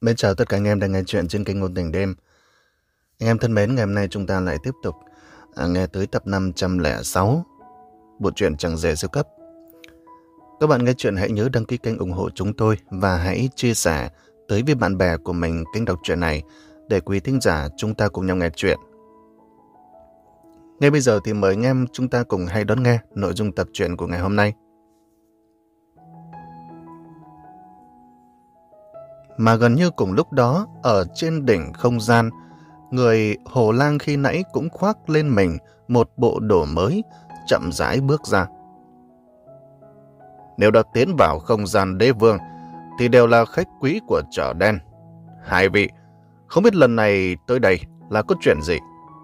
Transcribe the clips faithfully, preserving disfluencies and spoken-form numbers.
Mến chào tất cả anh em đang nghe chuyện trên kênh Ngôn Tình Đêm. Anh em thân mến, ngày hôm nay chúng ta lại tiếp tục à, nghe tới tập năm trăm lẻ sáu bộ truyện Chẳng Rể Siêu Cấp. Các bạn nghe chuyện hãy nhớ đăng ký kênh ủng hộ chúng tôi và hãy chia sẻ tới với bạn bè của mình kênh đọc truyện này để quý thính giả chúng ta cùng nhau nghe chuyện. Ngay bây giờ thì mời anh em chúng ta cùng hãy đón nghe nội dung tập truyện của ngày hôm nay. Mà gần như cùng lúc đó, ở trên đỉnh không gian, người Hồ Lang khi nãy cũng khoác lên mình một bộ đồ mới, chậm rãi bước ra. Nếu đã tiến vào không gian đế vương, thì đều là khách quý của chợ đen. Hai vị, không biết lần này tới đây là có chuyện gì?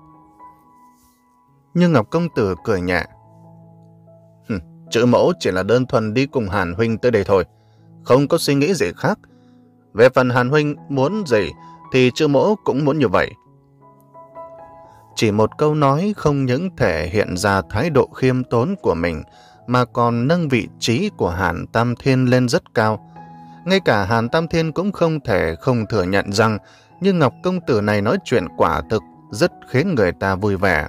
Nhưng Ngọc Công Tử cười nhẹ. Chữ mẫu chỉ là đơn thuần đi cùng Hàn Huynh tới đây thôi, không có suy nghĩ gì khác. Về phần Hàn Huynh muốn gì thì chữ mẫu cũng muốn như vậy. Chỉ một câu nói không những thể hiện ra thái độ khiêm tốn của mình mà còn nâng vị trí của Hàn Tam Thiên lên rất cao. Ngay cả Hàn Tam Thiên cũng không thể không thừa nhận rằng như Ngọc Công Tử này nói chuyện quả thực rất khiến người ta vui vẻ.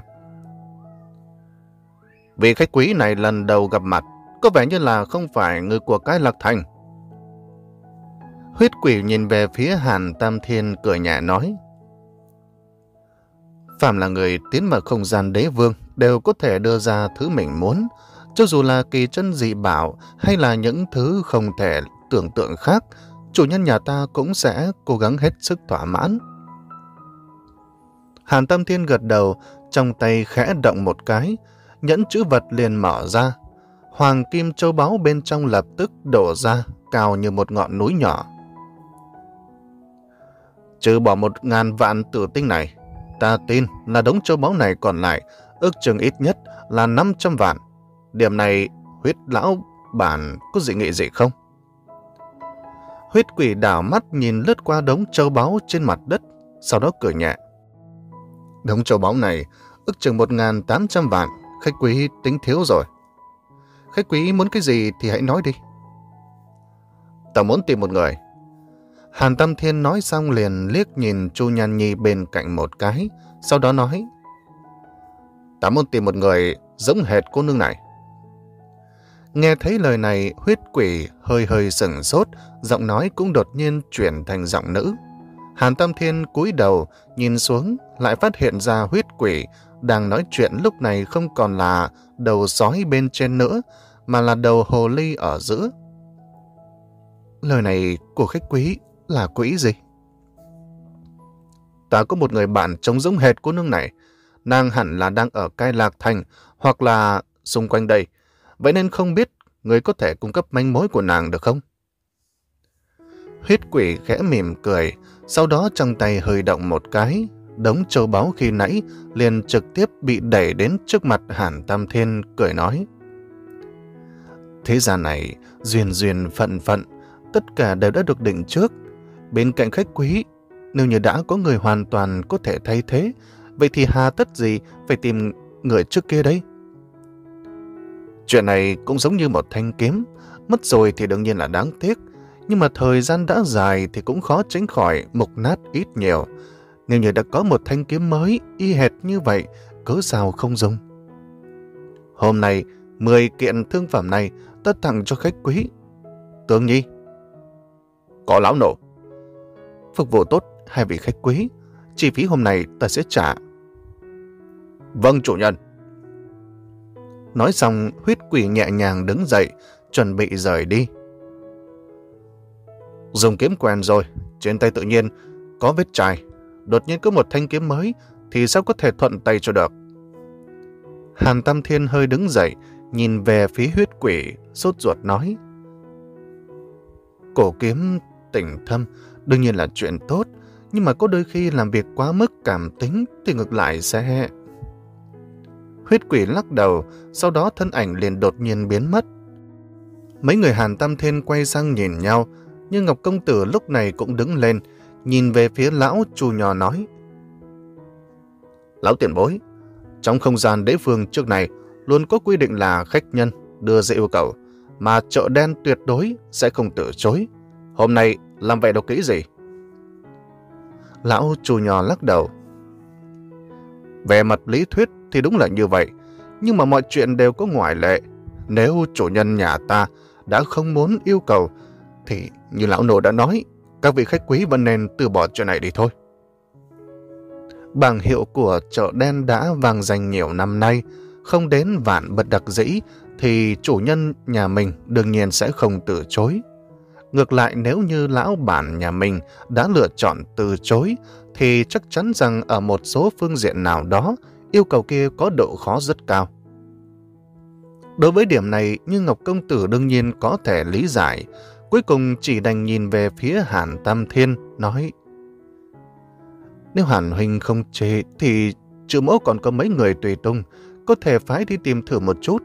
Vị khách quý này lần đầu gặp mặt, có vẻ như là không phải người của cái Lạc Thành. Huyết Quỷ nhìn về phía Hàn Tam Thiên cười nhẹ nói. Phàm là người tiến vào không gian đế vương đều có thể đưa ra thứ mình muốn, cho dù là kỳ chân dị bảo hay là những thứ không thể tưởng tượng khác, chủ nhân nhà ta cũng sẽ cố gắng hết sức thỏa mãn. Hàn Tam Thiên gật đầu, trong tay khẽ động một cái, nhẫn chữ vật liền mở ra. Hoàng kim châu báu bên trong lập tức đổ ra, cao như một ngọn núi nhỏ. Trừ bỏ một ngàn vạn tử tinh này, ta tin là đống châu báu này còn lại, ước chừng ít nhất là năm trăm vạn. Điểm này, Huyết lão bản có dị nghị gì không? Huyết Quỷ đảo mắt nhìn lướt qua đống châu báu trên mặt đất, sau đó cười nhẹ. Đống châu báu này ước chừng một ngàn tám trăm vạn, khách quý tính thiếu rồi. Khách quý muốn cái gì thì hãy nói đi. Ta muốn tìm một người. Hàn Tam Thiên nói xong liền liếc nhìn Chu Nhan Nhi bên cạnh một cái, sau đó nói. Ta muốn tìm một người giống hệt cô nương này. Nghe thấy lời này, Huyết Quỷ hơi hơi sửng sốt, giọng nói cũng đột nhiên chuyển thành giọng nữ. Hàn Tam Thiên cúi đầu, nhìn xuống, lại phát hiện ra Huyết Quỷ đang nói chuyện lúc này không còn là đầu sói bên trên nữa, mà là đầu hồ ly ở giữa. Lời này của khách quý là quỷ gì? Ta có một người bạn trông giống hệt cô nương này, nàng hẳn là đang ở Cai Lạc Thành hoặc là xung quanh đây, vậy nên không biết người có thể cung cấp manh mối của nàng được không? Huyết Quỷ khẽ mỉm cười, sau đó trong tay hơi động một cái, đống châu báu khi nãy liền trực tiếp bị đẩy đến trước mặt Hàn Tam Thiên, cười nói. Thế gian này, duyên duyên phận phận, tất cả đều đã được định trước. Bên cạnh khách quý, nếu như đã có người hoàn toàn có thể thay thế, vậy thì hà tất gì phải tìm người trước kia đấy? Chuyện này cũng giống như một thanh kiếm, mất rồi thì đương nhiên là đáng tiếc, nhưng mà thời gian đã dài thì cũng khó tránh khỏi mục nát ít nhiều. Nếu như đã có một thanh kiếm mới y hệt như vậy, cớ sao không dùng? Hôm nay, mười kiện thương phẩm này ta tặng cho khách quý. Tương Nhi. Có lão nổ. Phục vụ tốt hai vị khách quý, chi phí hôm nay ta sẽ trả. Vâng chủ nhân. Nói xong, Huyết Quỷ nhẹ nhàng đứng dậy, chuẩn bị rời đi. Dùng kiếm quen rồi, trên tay tự nhiên có vết chai. Đột nhiên có một thanh kiếm mới thì sao có thể thuận tay cho được? Hàn Tam Thiên hơi đứng dậy, nhìn về phía Huyết Quỷ, sốt ruột nói. Cổ kiếm tình thâm đương nhiên là chuyện tốt, nhưng mà có đôi khi làm việc quá mức cảm tính thì ngược lại sẽ... Huyết Quỷ lắc đầu, sau đó thân ảnh liền đột nhiên biến mất. Mấy người Hàn Tam Thiên quay sang nhìn nhau, nhưng Ngọc Công Tử lúc này cũng đứng lên, nhìn về phía lão Chu nhỏ nói. Lão tiền bối, trong không gian đế phương trước này luôn có quy định là khách nhân đưa ra yêu cầu, mà chợ đen tuyệt đối sẽ không từ chối. Hôm nay làm vậy đâu kỹ gì? Lão Chu Nho lắc đầu. Về mặt lý thuyết thì đúng là như vậy, nhưng mà mọi chuyện đều có ngoại lệ. Nếu chủ nhân nhà ta đã không muốn yêu cầu, thì như lão nô đã nói, các vị khách quý vẫn nên từ bỏ chuyện này đi thôi. Bảng hiệu của chợ đen đã vang danh nhiều năm nay, không đến vạn bất đắc dĩ thì chủ nhân nhà mình đương nhiên sẽ không từ chối. Ngược lại, nếu như lão bản nhà mình đã lựa chọn từ chối thì chắc chắn rằng ở một số phương diện nào đó yêu cầu kia có độ khó rất cao. Đối với điểm này, Như Ngọc công tử đương nhiên có thể lý giải, cuối cùng chỉ đành nhìn về phía Hàn Tam Thiên, nói: Nếu Hàn huynh không chê thì Trừ Mẫu còn có mấy người tùy tùng, có thể phái đi tìm thử một chút.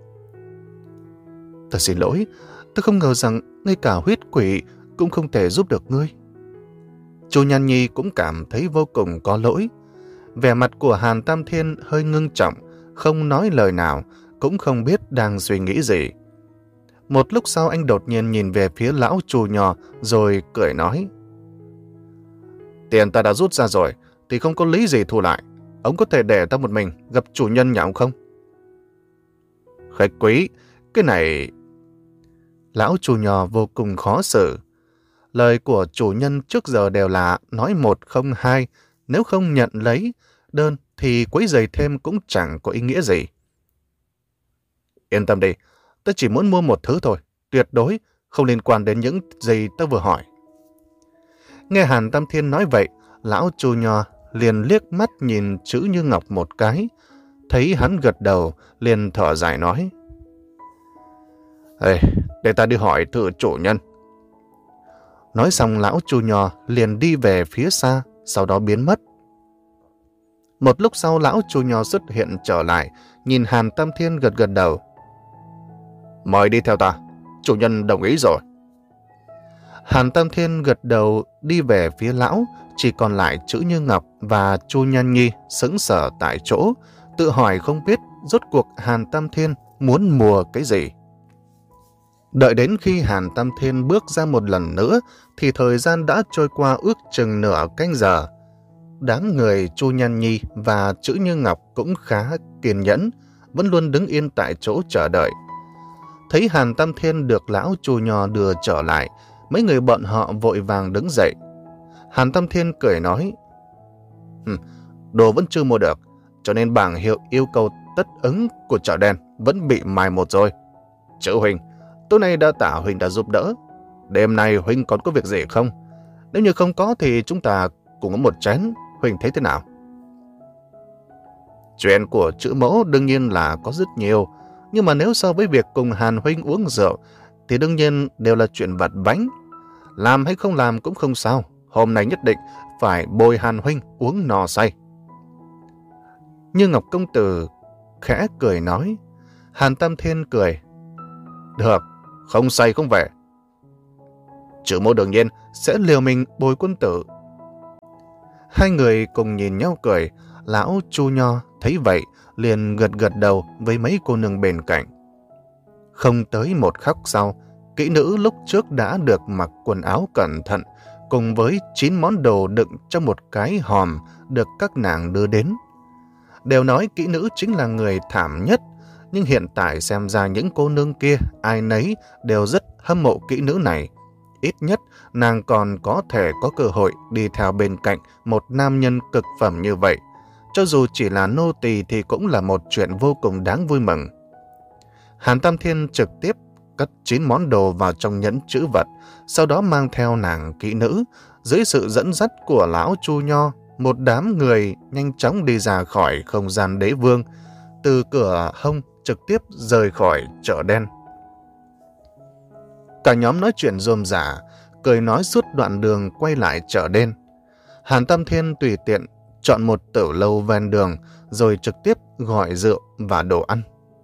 Thật xin lỗi, tôi không ngờ rằng ngay cả huyết quỷ cũng không thể giúp được ngươi. Chu Nhan Nhi cũng cảm thấy vô cùng có lỗi. Vẻ mặt của Hàn Tam Thiên hơi ngưng trọng, không nói lời nào, cũng không biết đang suy nghĩ gì. Một lúc sau anh đột nhiên nhìn về phía lão Chu Nho rồi cười nói: Tiền ta đã rút ra rồi thì không có lý gì thu lại. Ông có thể để ta một mình gặp chủ nhân nhà ông không? Khách quý, cái này... Lão Chu Nho vô cùng khó xử. Lời của chủ nhân trước giờ đều là nói một không hai, nếu không nhận lấy đơn thì quấy rầy thêm cũng chẳng có ý nghĩa gì. Yên tâm đi, ta chỉ muốn mua một thứ thôi, tuyệt đối không liên quan đến những gì ta vừa hỏi. Nghe Hàn Tam Thiên nói vậy, lão Chu Nho liền liếc mắt nhìn chữ Như Ngọc một cái, thấy hắn gật đầu, liền thở dài nói: Ê, để ta đi hỏi thử chủ nhân. Nói xong lão Chu Nho liền đi về phía xa, sau đó biến mất. Một lúc sau lão Chu Nho xuất hiện trở lại, nhìn Hàn Tam Thiên gật gật đầu. Mời đi theo ta, chủ nhân đồng ý rồi. Hàn Tam Thiên gật đầu đi về phía lão, chỉ còn lại chữ Như Ngọc và Chu Nhan Nhi sững sờ tại chỗ, tự hỏi không biết rốt cuộc Hàn Tam Thiên muốn mua cái gì. Đợi đến khi Hàn Tam Thiên bước ra một lần nữa thì thời gian đã trôi qua ước chừng nửa canh giờ. Đám người Chu Nhan Nhi và chữ Như Ngọc cũng khá kiên nhẫn, vẫn luôn đứng yên tại chỗ chờ đợi. Thấy Hàn Tam Thiên được lão Chu Nho đưa trở lại, mấy người bọn họ vội vàng đứng dậy. Hàn Tam Thiên cười nói: Đồ vẫn chưa mua được, cho nên bảng hiệu yêu cầu tất ứng của chợ đen vẫn bị mai một rồi. Chữ huynh, tối nay đã tả huynh đã giúp đỡ. Đêm nay huynh còn có việc gì không? Nếu như không có thì chúng ta cùng có một chén, huynh thấy thế nào? Chuyện của chữ mẫu đương nhiên là có rất nhiều, nhưng mà nếu so với việc cùng Hàn huynh uống rượu thì đương nhiên đều là chuyện vặt vãnh. Làm hay không làm cũng không sao, hôm nay nhất định phải bồi Hàn huynh uống no say. Như Ngọc công tử khẽ cười nói. Hàn Tam Thiên cười: Được, không say không về. Chữ mẫu đương nhiên sẽ liều mình bồi quân tử. Hai người cùng nhìn nhau cười. Lão Chu Nho thấy vậy liền gật gật đầu với mấy cô nương bên cạnh. Không tới một khắc sau, kỹ nữ lúc trước đã được mặc quần áo cẩn thận cùng với chín món đồ đựng trong một cái hòm được các nàng đưa đến. Đều nói kỹ nữ chính là người thảm nhất, nhưng hiện tại xem ra những cô nương kia ai nấy đều rất hâm mộ kỹ nữ này. Ít nhất nàng còn có thể có cơ hội đi theo bên cạnh một nam nhân cực phẩm như vậy. Cho dù chỉ là nô tỳ thì cũng là một chuyện vô cùng đáng vui mừng. Hàn Tam Thiên trực tiếp cất chín món đồ vào trong nhẫn trữ vật, sau đó mang theo nàng kỹ nữ. Dưới sự dẫn dắt của lão Chu Nho, một đám người nhanh chóng đi ra khỏi không gian đế vương, từ cửa hông trực tiếp rời khỏi chợ đen. Cả nhóm nói chuyện rôm rả, cười nói suốt đoạn đường quay lại chợ đen. Hàn Tam Thiên tùy tiện chọn một tử lâu ven đường rồi trực tiếp gọi rượu và đồ ăn.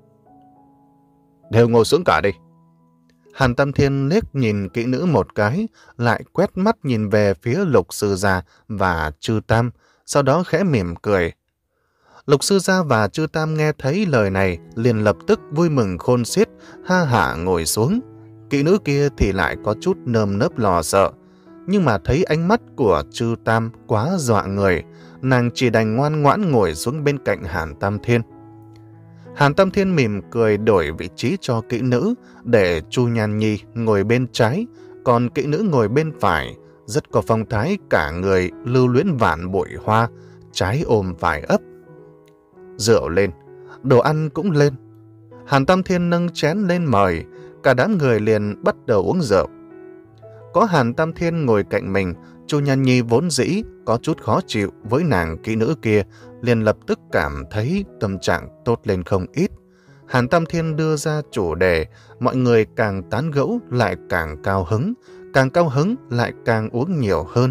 Đều ngồi xuống cả đi. Hàn Tam Thiên liếc nhìn kỹ nữ một cái, lại quét mắt nhìn về phía Lục Sư Gia và Chư Tam, sau đó khẽ mỉm cười. Lục Sư Gia và Chư Tam nghe thấy lời này liền lập tức vui mừng khôn xiết, ha hả ngồi xuống. Kỹ nữ kia thì lại có chút nơm nớp lo sợ. Nhưng mà thấy ánh mắt của Trư Tam quá dọa người, nàng chỉ đành ngoan ngoãn ngồi xuống bên cạnh Hàn Tam Thiên. Hàn Tam Thiên mỉm cười đổi vị trí cho kỹ nữ, để Chu Nhan Nhi ngồi bên trái, còn kỹ nữ ngồi bên phải, rất có phong thái cả người lưu luyến vạn bụi hoa, trái ôm phải ấp. Rượu lên, đồ ăn cũng lên. Hàn Tam Thiên nâng chén lên mời, cả đám người liền bắt đầu uống rượu. Có Hàn Tam Thiên ngồi cạnh mình, Chu Nhan Nhi vốn dĩ có chút khó chịu với nàng kỹ nữ kia, liền lập tức cảm thấy tâm trạng tốt lên không ít. Hàn Tam Thiên đưa ra chủ đề, mọi người càng tán gẫu lại càng cao hứng, càng cao hứng lại càng uống nhiều hơn.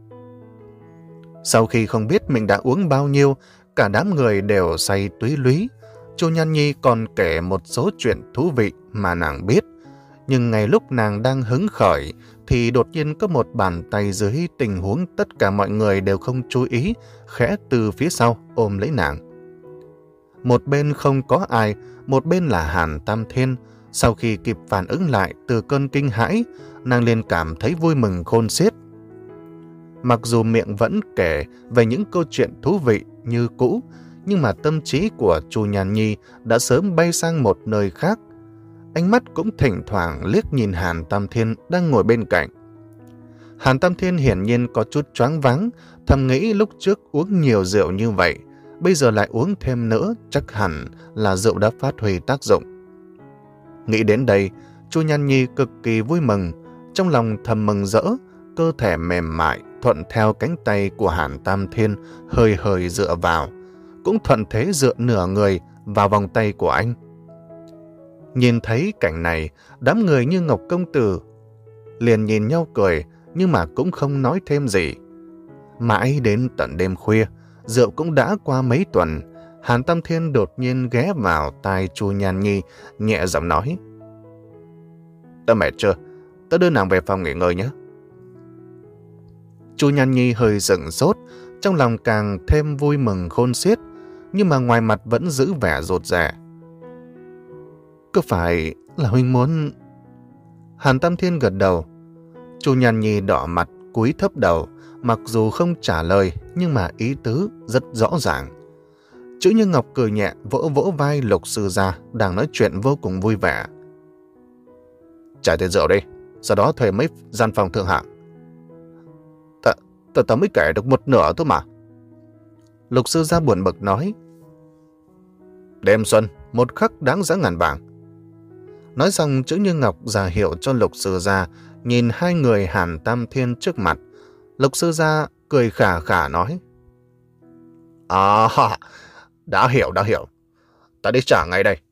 Sau khi không biết mình đã uống bao nhiêu, cả đám người đều say túy lúy. Chu Nhan Nhi còn kể một số chuyện thú vị mà nàng biết. Nhưng ngay lúc nàng đang hứng khởi, thì đột nhiên có một bàn tay dưới tình huống tất cả mọi người đều không chú ý, khẽ từ phía sau ôm lấy nàng. Một bên không có ai, một bên là Hàn Tam Thiên. Sau khi kịp phản ứng lại từ cơn kinh hãi, nàng liền cảm thấy vui mừng khôn xiết. Mặc dù miệng vẫn kể về những câu chuyện thú vị như cũ, nhưng mà tâm trí của Chu Nhan Nhi đã sớm bay sang một nơi khác. Ánh mắt cũng thỉnh thoảng liếc nhìn Hàn Tam Thiên đang ngồi bên cạnh. Hàn Tam Thiên hiển nhiên có chút choáng váng, thầm nghĩ lúc trước uống nhiều rượu như vậy, bây giờ lại uống thêm nữa, chắc hẳn là rượu đã phát huy tác dụng. Nghĩ đến đây, Chu Nhan Nhi cực kỳ vui mừng, trong lòng thầm mừng rỡ, cơ thể mềm mại thuận theo cánh tay của Hàn Tam Thiên hơi hơi dựa vào, cũng thuận thế dựa nửa người vào vòng tay của anh. Nhìn thấy cảnh này, đám người như Ngọc Công Tử liền nhìn nhau cười, nhưng mà cũng không nói thêm gì. Mãi đến tận đêm khuya, rượu cũng đã qua mấy tuần, Hàn Tam Thiên đột nhiên ghé vào tai Chu Nhan Nhi, nhẹ giọng nói: "Tớ mệt chưa? Tớ đưa nàng về phòng nghỉ ngơi nhé." Chu Nhan Nhi hơi sửng sốt, trong lòng càng thêm vui mừng khôn xiết, nhưng mà ngoài mặt vẫn giữ vẻ rụt rè. "Cứ phải là huynh muốn..." Hàn Tam Thiên gật đầu. Chu Nhan Nhi đỏ mặt cúi thấp đầu, mặc dù không trả lời nhưng mà ý tứ rất rõ ràng. Chữ Như Ngọc cười nhẹ vỗ vỗ vai Lục Sư Gia đang nói chuyện vô cùng vui vẻ: "Trả tiền rượu đi, sau đó thuê mấy gian phòng thượng hạng." "Tớ tớ tớ mới kể được một nửa thôi mà." Lục Sư Gia buồn bực nói: "Đêm xuân, một khắc đáng giá ngàn vàng." Nói xong, Chữ Như Ngọc ra hiệu cho Lục Sư Gia nhìn hai người Hàn Tam Thiên trước mặt. Lục Sư Gia cười khà khà nói: "À, đã hiểu, đã hiểu. Ta đi trả ngay đây."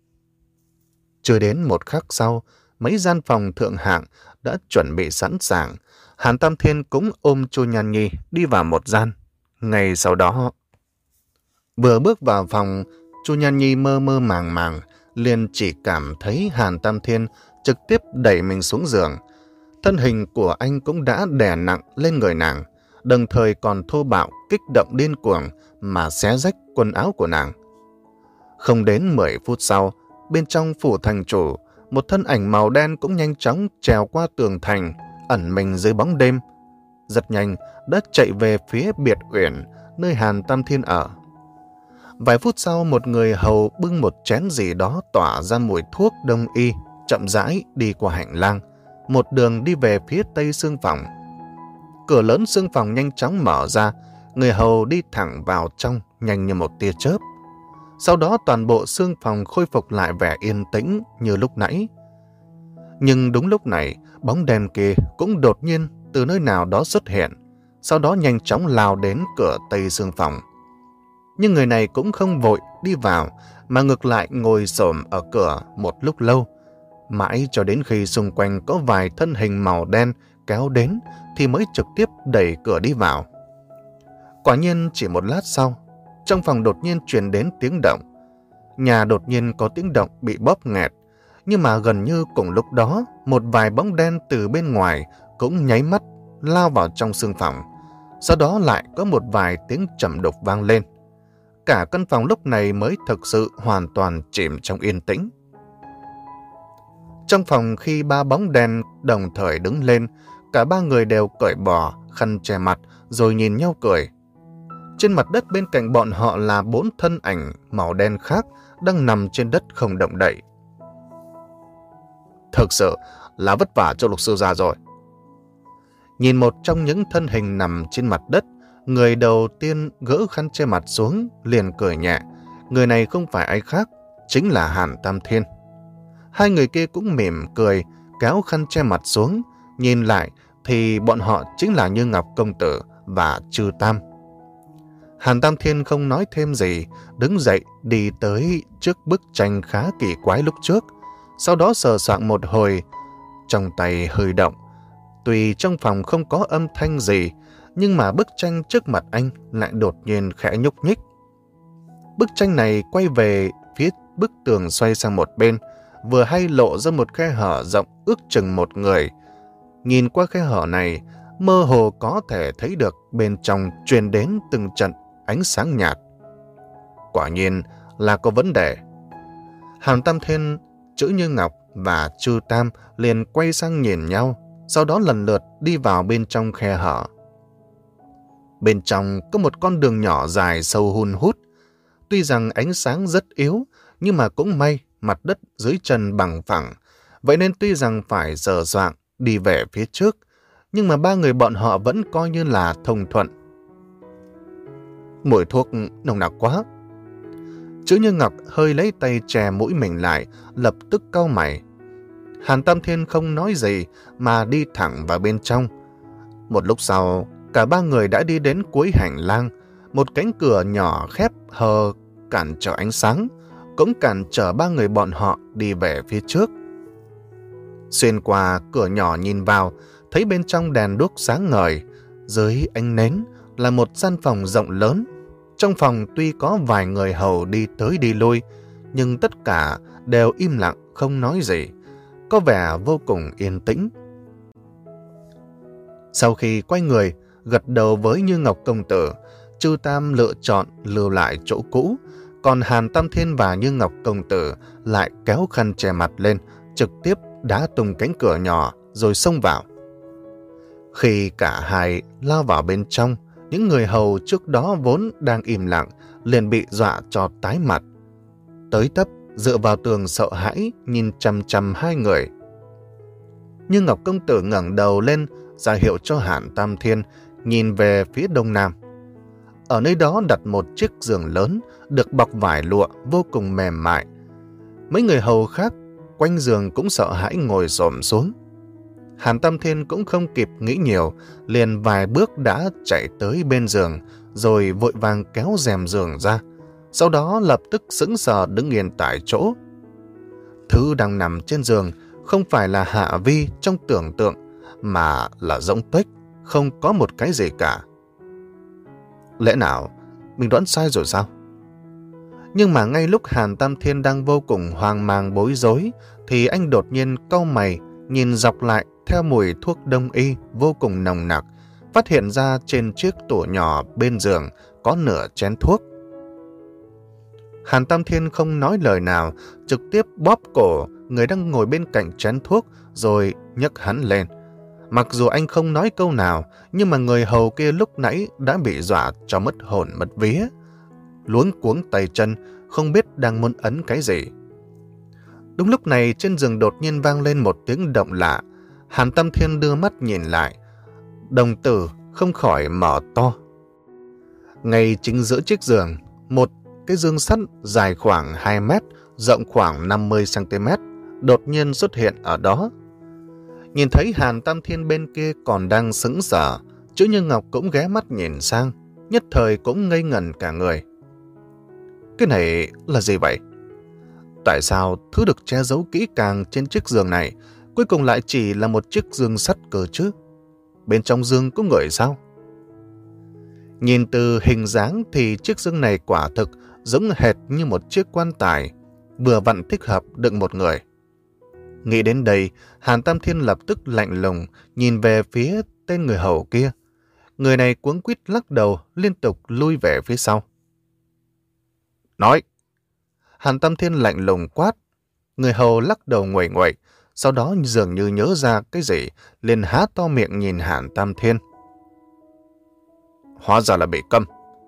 Chưa đến một khắc sau, mấy gian phòng thượng hạng đã chuẩn bị sẵn sàng. Hàn Tam Thiên cũng ôm Chu Nhan Nhi đi vào một gian. Ngay sau đó, vừa bước vào phòng, Chu Nhan Nhi mơ mơ màng màng, liền chỉ cảm thấy Hàn Tam Thiên trực tiếp đẩy mình xuống giường. Thân hình của anh cũng đã đè nặng lên người nàng, đồng thời còn thô bạo kích động điên cuồng mà xé rách quần áo của nàng. Không đến mười phút sau, bên trong phủ thành chủ, một thân ảnh màu đen cũng nhanh chóng trèo qua tường thành, ẩn mình dưới bóng đêm. Rất nhanh đã chạy về phía biệt uyển, nơi Hàn Tam Thiên ở. Vài phút sau, một người hầu bưng một chén gì đó tỏa ra mùi thuốc đông y, chậm rãi đi qua hành lang, một đường đi về phía tây xương phòng. Cửa lớn xương phòng nhanh chóng mở ra, người hầu đi thẳng vào trong nhanh như một tia chớp. Sau đó toàn bộ xương phòng khôi phục lại vẻ yên tĩnh như lúc nãy. Nhưng đúng lúc này, bóng đèn kia cũng đột nhiên từ nơi nào đó xuất hiện, sau đó nhanh chóng lao đến cửa tây xương phòng. Nhưng người này cũng không vội đi vào, mà ngược lại ngồi xổm ở cửa một lúc lâu, mãi cho đến khi xung quanh có vài thân hình màu đen kéo đến thì mới trực tiếp đẩy cửa đi vào. Quả nhiên chỉ một lát sau, trong phòng đột nhiên truyền đến tiếng động. Nhà đột nhiên có tiếng động bị bóp nghẹt, nhưng mà gần như cùng lúc đó, một vài bóng đen từ bên ngoài cũng nháy mắt lao vào trong xương phòng. Sau đó lại có một vài tiếng trầm đục vang lên. Cả căn phòng lúc này mới thực sự hoàn toàn chìm trong yên tĩnh. Trong phòng khi ba bóng đen đồng thời đứng lên, Cả ba người đều cởi bỏ khăn che mặt rồi nhìn nhau cười. Trên mặt đất bên cạnh bọn họ là bốn thân ảnh màu đen khác đang nằm trên đất không động đậy. Thực sự là vất vả cho Lục sư gia rồi. Nhìn một trong những thân hình nằm trên mặt đất, người đầu tiên gỡ khăn che mặt xuống liền cười nhẹ. Người này không phải ai khác, chính là Hàn Tam Thiên. Hai người kia cũng mỉm cười, kéo khăn che mặt xuống. Nhìn lại thì bọn họ chính là Như Ngọc công tử và Trư Tam. Hàn Tam Thiên không nói thêm gì, đứng dậy đi tới trước bức tranh khá kỳ quái lúc trước. Sau đó sờ soạng một hồi, trong tay hơi động. Tuy trong phòng không có âm thanh gì, nhưng mà bức tranh trước mặt anh lại đột nhiên khẽ nhúc nhích. Bức tranh này quay về phía bức tường xoay sang một bên, vừa hay lộ ra một khe hở rộng ước chừng một người. Nhìn qua khe hở này, mơ hồ có thể thấy được bên trong truyền đến từng trận ánh sáng nhạt. Quả nhiên là có vấn đề. Hàn Tam Thiên, Chữ Như Ngọc và Trư Tam liền quay sang nhìn nhau, sau đó lần lượt đi vào bên trong khe hở. Bên trong có một con đường nhỏ dài sâu hun hút. Tuy rằng ánh sáng rất yếu, nhưng mà cũng may mặt đất dưới chân bằng phẳng. Vậy nên tuy rằng phải dở soạng đi về phía trước, nhưng mà ba người bọn họ vẫn coi như là thông thuận. Mùi thuốc nồng nặc quá. Chữ Như Ngọc hơi lấy tay che mũi mình lại, lập tức cau mày. Hàn Tam Thiên không nói gì mà đi thẳng vào bên trong. Một lúc sau, cả ba người đã đi đến cuối hành lang. Một cánh cửa nhỏ khép hờ cản trở ánh sáng, cũng cản trở ba người bọn họ đi về phía trước. Xuyên qua cửa nhỏ nhìn vào, thấy bên trong đèn đuốc sáng ngời. Dưới ánh nến là một gian phòng rộng lớn. Trong phòng tuy có vài người hầu đi tới đi lui, nhưng tất cả đều im lặng không nói gì, có vẻ vô cùng yên tĩnh. Sau khi quay người, gật đầu với Như Ngọc công tử, Trư Tam lựa chọn lưu lại chỗ cũ, còn Hàn Tam Thiên và Như Ngọc công tử lại kéo khăn che mặt lên, trực tiếp đá tung cánh cửa nhỏ rồi xông vào. Khi cả hai lao vào bên trong, những người hầu trước đó vốn đang im lặng liền bị dọa cho tái mặt. Tới tấp dựa vào tường sợ hãi nhìn chằm chằm hai người. Như Ngọc công tử ngẩng đầu lên ra hiệu cho Hàn Tam Thiên nhìn về phía đông nam. Ở nơi đó đặt một chiếc giường lớn được bọc vải lụa vô cùng mềm mại. Mấy người hầu khác quanh giường cũng sợ hãi ngồi xổm xuống. Hàn Tam Thiên cũng không kịp nghĩ nhiều, liền vài bước đã chạy tới bên giường, rồi vội vàng kéo rèm giường ra. Sau đó lập tức sững sờ đứng yên tại chỗ. Thứ đang nằm trên giường không phải là Hạ Vi trong tưởng tượng, mà là rỗng tuếch, không có một cái gì cả. Lẽ nào mình đoán sai rồi sao? Nhưng mà ngay lúc Hàn Tam Thiên đang vô cùng hoang mang bối rối, thì anh đột nhiên cau mày, nhìn dọc lại theo mùi thuốc đông y vô cùng nồng nặc, phát hiện ra trên chiếc tủ nhỏ bên giường có nửa chén thuốc. Hàn Tam Thiên không nói lời nào, trực tiếp bóp cổ người đang ngồi bên cạnh chén thuốc rồi nhấc hắn lên. Mặc dù anh không nói câu nào, nhưng mà người hầu kia lúc nãy đã bị dọa cho mất hồn mất vía, luống cuống tay chân, không biết đang muốn ấn cái gì. Đúng lúc này trên giường đột nhiên vang lên một tiếng động lạ. Hàn Tam Thiên đưa mắt nhìn lại, đồng tử không khỏi mở to. Ngay chính giữa chiếc giường, một cái dương sắt dài khoảng hai mét, rộng khoảng năm mươi xăng ti mét, đột nhiên xuất hiện ở đó. Nhìn thấy Hàn Tam Thiên bên kia còn đang sững sờ, Chữ Như Ngọc cũng ghé mắt nhìn sang, nhất thời cũng ngây ngẩn cả người. Cái này là gì vậy? Tại sao thứ được che giấu kỹ càng trên chiếc giường này cuối cùng lại chỉ là một chiếc giường sắt cơ chứ? Bên trong giường có người sao? Nhìn từ hình dáng thì chiếc giường này quả thực giống hệt như một chiếc quan tài, vừa vặn thích hợp đựng một người. Nghĩ đến đây, Hàn Tam Thiên lập tức lạnh lùng nhìn về phía tên người hầu kia. Người này cuống quýt lắc đầu, liên tục lui về phía sau. Nói! Hàn Tam Thiên lạnh lùng quát. Người hầu lắc đầu nguậy nguậy, sau đó dường như nhớ ra cái gì, liền há to miệng nhìn Hàn Tam Thiên. Hóa ra là bị câm.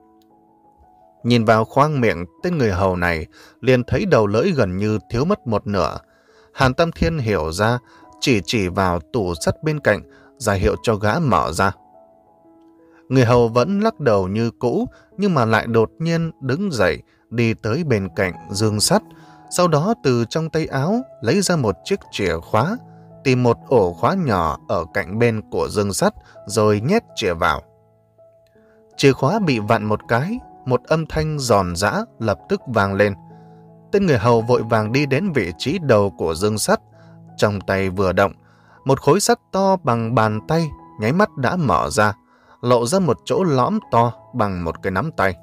Nhìn vào khoang miệng tên người hầu này, liền thấy đầu lưỡi gần như thiếu mất một nửa. Hàn Tam Thiên hiểu ra, chỉ chỉ vào tủ sắt bên cạnh, ra hiệu cho gã mở ra. Người hầu vẫn lắc đầu như cũ, nhưng mà lại đột nhiên đứng dậy, đi tới bên cạnh giường sắt, sau đó từ trong tay áo lấy ra một chiếc chìa khóa, tìm một ổ khóa nhỏ ở cạnh bên của giường sắt, rồi nhét chìa vào. Chìa khóa bị vặn một cái, một âm thanh giòn giã lập tức vang lên. Tên người hầu vội vàng đi đến vị trí đầu của giường sắt, trong tay vừa động, một khối sắt to bằng bàn tay nháy mắt đã mở ra, lộ ra một chỗ lõm to bằng một cái nắm tay.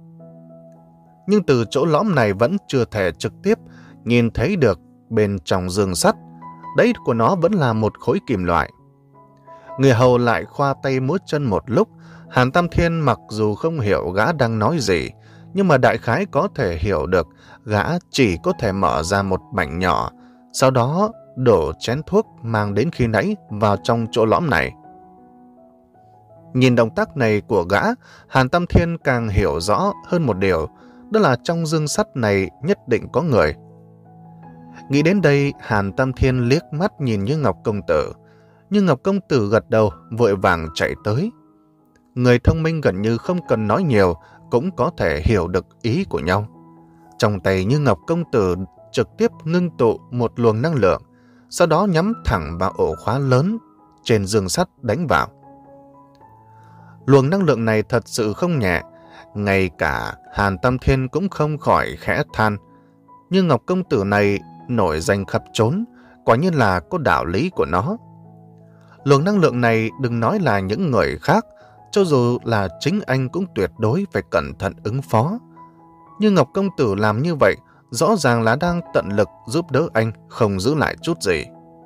Nhưng từ chỗ lõm này vẫn chưa thể trực tiếp nhìn thấy được bên trong giường sắt, đáy của nó vẫn là một khối kim loại. Người hầu lại khoa tay múa chân một lúc. Hàn Tam Thiên mặc dù không hiểu gã đang nói gì, nhưng mà đại khái có thể hiểu được gã chỉ có thể mở ra một mảnh nhỏ, sau đó đổ chén thuốc mang đến khi nãy vào trong chỗ lõm này. Nhìn động tác này của gã, Hàn Tam Thiên càng hiểu rõ hơn một điều, đó là trong giường sắt này nhất định có người. Nghĩ đến đây, Hàn Tam Thiên liếc mắt nhìn Như Ngọc công tử. Như Ngọc công tử gật đầu, vội vàng chạy tới. Người thông minh gần như không cần nói nhiều cũng có thể hiểu được ý của nhau. Trong tay Như Ngọc công tử trực tiếp ngưng tụ một luồng năng lượng, sau đó nhắm thẳng vào ổ khóa lớn trên giường sắt đánh vào. Luồng năng lượng này thật sự không nhẹ, ngay cả Hàn Tam Thiên cũng không khỏi khẽ than. Như Ngọc công tử này nổi danh khắp trốn, quả nhiên là có đạo lý của nó. Luồng năng lượng này đừng nói là những người khác, cho dù là chính anh cũng tuyệt đối phải cẩn thận ứng phó. Nhưng Ngọc công tử làm như vậy, rõ ràng là đang tận lực giúp đỡ anh, không giữ lại chút gì.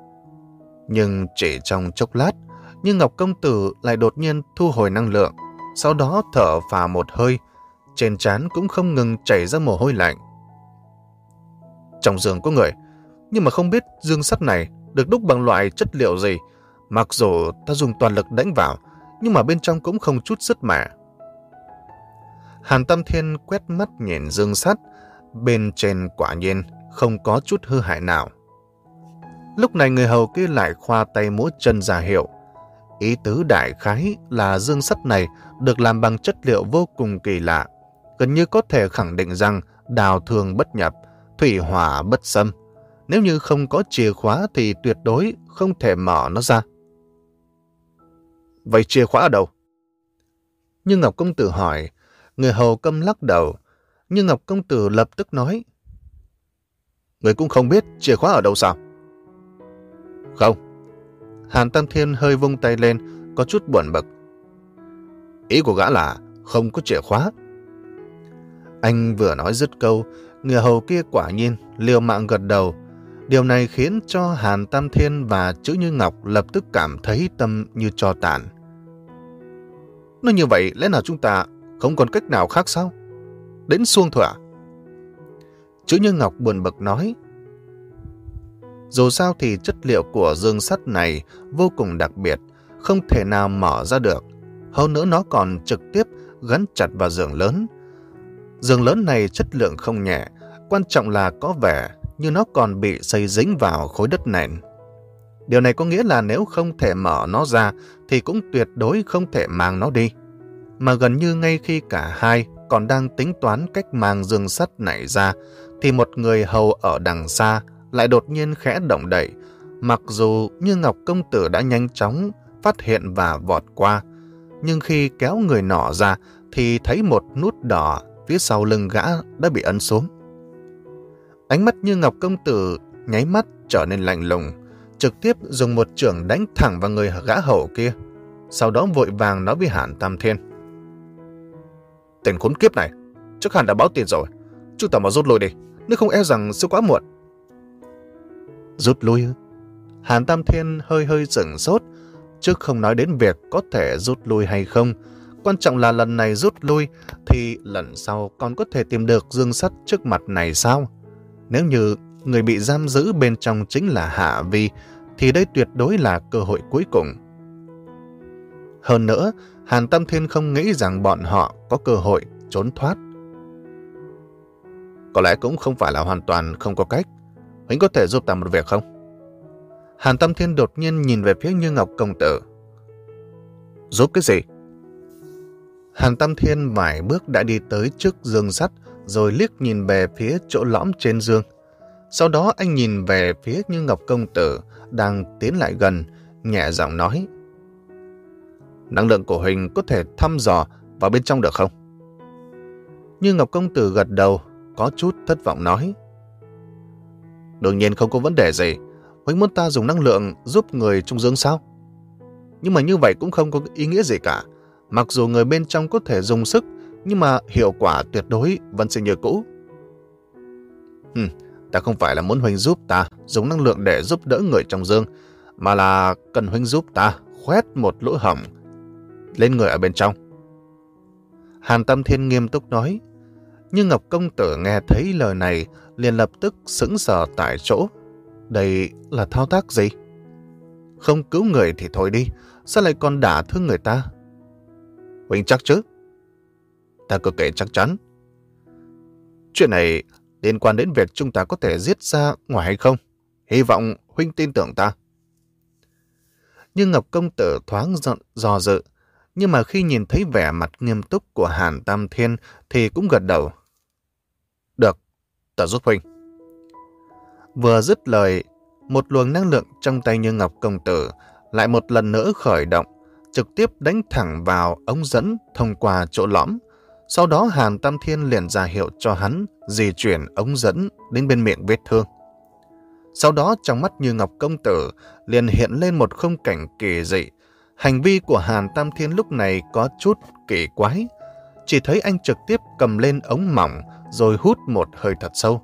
Nhưng chỉ trong chốc lát, Như Ngọc công tử lại đột nhiên thu hồi năng lượng, sau đó thở phào một hơi, trên trán cũng không ngừng chảy ra mồ hôi lạnh. Trong giường có người, nhưng mà không biết giường sắt này được đúc bằng loại chất liệu gì. Mặc dù ta dùng toàn lực đánh vào, nhưng mà bên trong cũng không chút sứt mẻ. Hàn Tam Thiên quét mắt nhìn giường sắt, bên trên quả nhiên không có chút hư hại nào. Lúc này người hầu kia lại khoa tay múa chân ra hiệu. Ý tứ đại khái là giường sắt này được làm bằng chất liệu vô cùng kỳ lạ, gần như có thể khẳng định rằng đào thương bất nhập, thủy hỏa bất xâm. Nếu như không có chìa khóa thì tuyệt đối không thể mở nó ra. Vậy chìa khóa ở đâu? Như Ngọc công tử hỏi. Người hầu câm lắc đầu. Như Ngọc công tử lập tức nói: Người cũng không biết chìa khóa ở đâu sao? Không. Hàn Tam Thiên hơi vung tay lên, có chút buồn bực. Ý của gã là không có chìa khóa. Anh vừa nói dứt câu, người hầu kia quả nhiên liều mạng gật đầu. Điều này khiến cho Hàn Tam Thiên và chữ Như Ngọc lập tức cảm thấy tâm như tro tàn. Nói như vậy, lẽ nào chúng ta không còn cách nào khác sao? Đến xuông thôi à? Chữ Như Ngọc buồn bực nói. Dù sao thì chất liệu của giường sắt này vô cùng đặc biệt, không thể nào mở ra được. Hơn nữa nó còn trực tiếp gắn chặt vào giường lớn. Giường lớn này chất lượng không nhẹ, quan trọng là có vẻ như nó còn bị xây dính vào khối đất nền. Điều này có nghĩa là nếu không thể mở nó ra thì cũng tuyệt đối không thể mang nó đi. Mà gần như ngay khi cả hai còn đang tính toán cách mang giường sắt này ra, thì một người hầu ở đằng xa lại đột nhiên khẽ động đậy. Mặc dù Như Ngọc công tử đã nhanh chóng phát hiện và vọt qua, nhưng khi kéo người nọ ra thì thấy một nút đỏ phía sau lưng gã đã bị ấn xuống. Ánh mắt Như Ngọc công tử nháy mắt trở nên lạnh lùng, trực tiếp dùng một chưởng đánh thẳng vào người gã hầu kia, sau đó vội vàng nói với Hàn Tam Thiên: Tên khốn kiếp này, chắc hẳn đã báo tiền rồi, chúng ta mau rút lui đi, nếu không e rằng sẽ quá muộn. Rút lui? Hàn Tam Thiên hơi hơi sửng sốt, chứ không nói đến việc có thể rút lui hay không. Quan trọng là lần này rút lui thì lần sau còn có thể tìm được giường sắt trước mặt này sao? Nếu như người bị giam giữ bên trong chính là Hạ Vi, thì đây tuyệt đối là cơ hội cuối cùng. Hơn nữa, Hàn Tam Thiên không nghĩ rằng bọn họ có cơ hội trốn thoát. Có lẽ cũng không phải là hoàn toàn không có cách. Huynh có thể giúp ta một việc không? Hàn Tam Thiên đột nhiên nhìn về phía Như Ngọc công tử. Giúp cái gì? Hàn Tam Thiên vài bước đã đi tới trước giường sắt, rồi liếc nhìn về phía chỗ lõm trên giường. Sau đó anh nhìn về phía Như Ngọc công tử đang tiến lại gần, nhẹ giọng nói. Năng lượng của Huynh có thể thăm dò vào bên trong được không? Như Ngọc công tử gật đầu, có chút thất vọng nói. Đương nhiên không có vấn đề gì. Huynh muốn ta dùng năng lượng giúp người trung dương sao? Nhưng mà như vậy cũng không có ý nghĩa gì cả. Mặc dù người bên trong có thể dùng sức, nhưng mà hiệu quả tuyệt đối vẫn sẽ như cũ. Hừm, ta không phải là muốn Huynh giúp ta dùng năng lượng để giúp đỡ người trong dương, mà là cần Huynh giúp ta khoét một lỗ hổng lên người ở bên trong. Hàn Tam Thiên nghiêm túc nói. Nhưng Ngọc công tử nghe thấy lời này liền lập tức sững sờ tại chỗ. Đây là thao tác gì? Không cứu người thì thôi đi, sao lại còn đả thương người ta? Huynh chắc chứ? Ta cực kỳ chắc chắn. Chuyện này liên quan đến việc chúng ta có thể giết ra ngoài hay không? Hy vọng Huynh tin tưởng ta. Nhưng Ngọc công tử thoáng dò dự, nhưng mà khi nhìn thấy vẻ mặt nghiêm túc của Hàn Tam Thiên thì cũng gật đầu. Được, ta giúp Huynh. Vừa dứt lời, một luồng năng lượng trong tay Như Ngọc công tử lại một lần nữa khởi động, trực tiếp đánh thẳng vào ống dẫn thông qua chỗ lõm. Sau đó Hàn Tam Thiên liền ra hiệu cho hắn di chuyển ống dẫn đến bên miệng vết thương. Sau đó trong mắt Như Ngọc công tử liền hiện lên một khung cảnh kỳ dị. Hành vi của Hàn Tam Thiên lúc này có chút kỳ quái. Chỉ thấy anh trực tiếp cầm lên ống mỏng rồi hút một hơi thật sâu.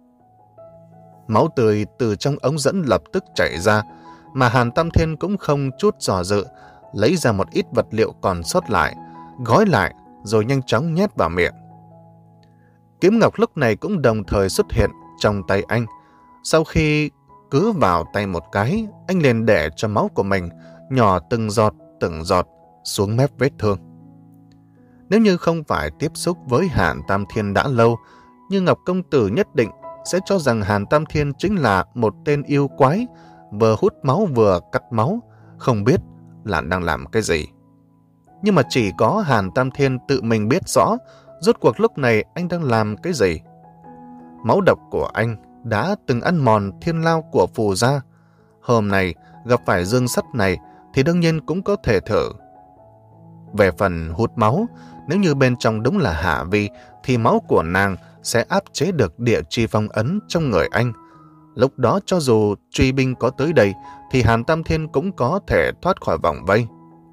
Máu tươi từ trong ống dẫn lập tức chảy ra, mà Hàn Tam Thiên cũng không chút dò dự, lấy ra một ít vật liệu còn sót lại, gói lại rồi nhanh chóng nhét vào miệng. Kiếm ngọc lúc này cũng đồng thời xuất hiện trong tay anh. Sau khi cứ vào tay một cái, anh liền để cho máu của mình nhỏ từng giọt từng giọt xuống mép vết thương. Nếu như không phải tiếp xúc với Hàn Tam Thiên đã lâu, Như Ngọc công tử nhất định sẽ cho rằng Hàn Tam Thiên chính là một tên yêu quái, vừa hút máu vừa cắt máu, không biết là đang làm cái gì. Nhưng mà chỉ có Hàn Tam Thiên tự mình biết rõ rốt cuộc lúc này anh đang làm cái gì. Máu độc của anh đã từng ăn mòn thiên lao của Phù gia. Hôm nay gặp phải dương sắt này thì đương nhiên cũng có thể thử. Về phần hút máu, nếu như bên trong đúng là Hạ Vi thì máu của nàng sẽ áp chế được địa chi phong ấn trong người anh. Lúc đó cho dù truy binh có tới đây thì Hàn Tam Thiên cũng có thể thoát khỏi vòng vây.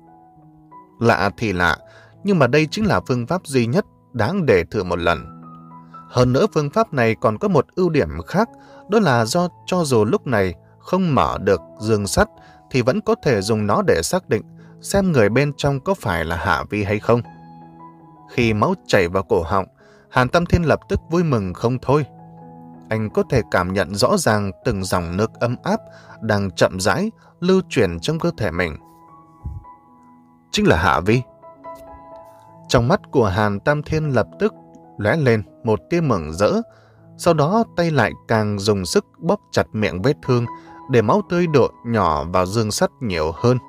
Lạ thì lạ, nhưng mà đây chính là phương pháp duy nhất đáng để thử một lần. Hơn nữa phương pháp này còn có một ưu điểm khác, đó là do cho dù lúc này không mở được giường sắt thì vẫn có thể dùng nó để xác định xem người bên trong có phải là Hạ Vi hay không. Khi máu chảy vào cổ họng, Hàn Tam Thiên lập tức vui mừng không thôi. Anh có thể cảm nhận rõ ràng từng dòng nước ấm áp đang chậm rãi lưu chuyển trong cơ thể mình. Chính là Hạ Vi. Trong mắt của Hàn Tam Thiên lập tức lóe lên một tia mừng rỡ, sau đó tay lại càng dùng sức bóp chặt miệng vết thương để máu tươi đổ nhỏ vào dương sắt nhiều hơn.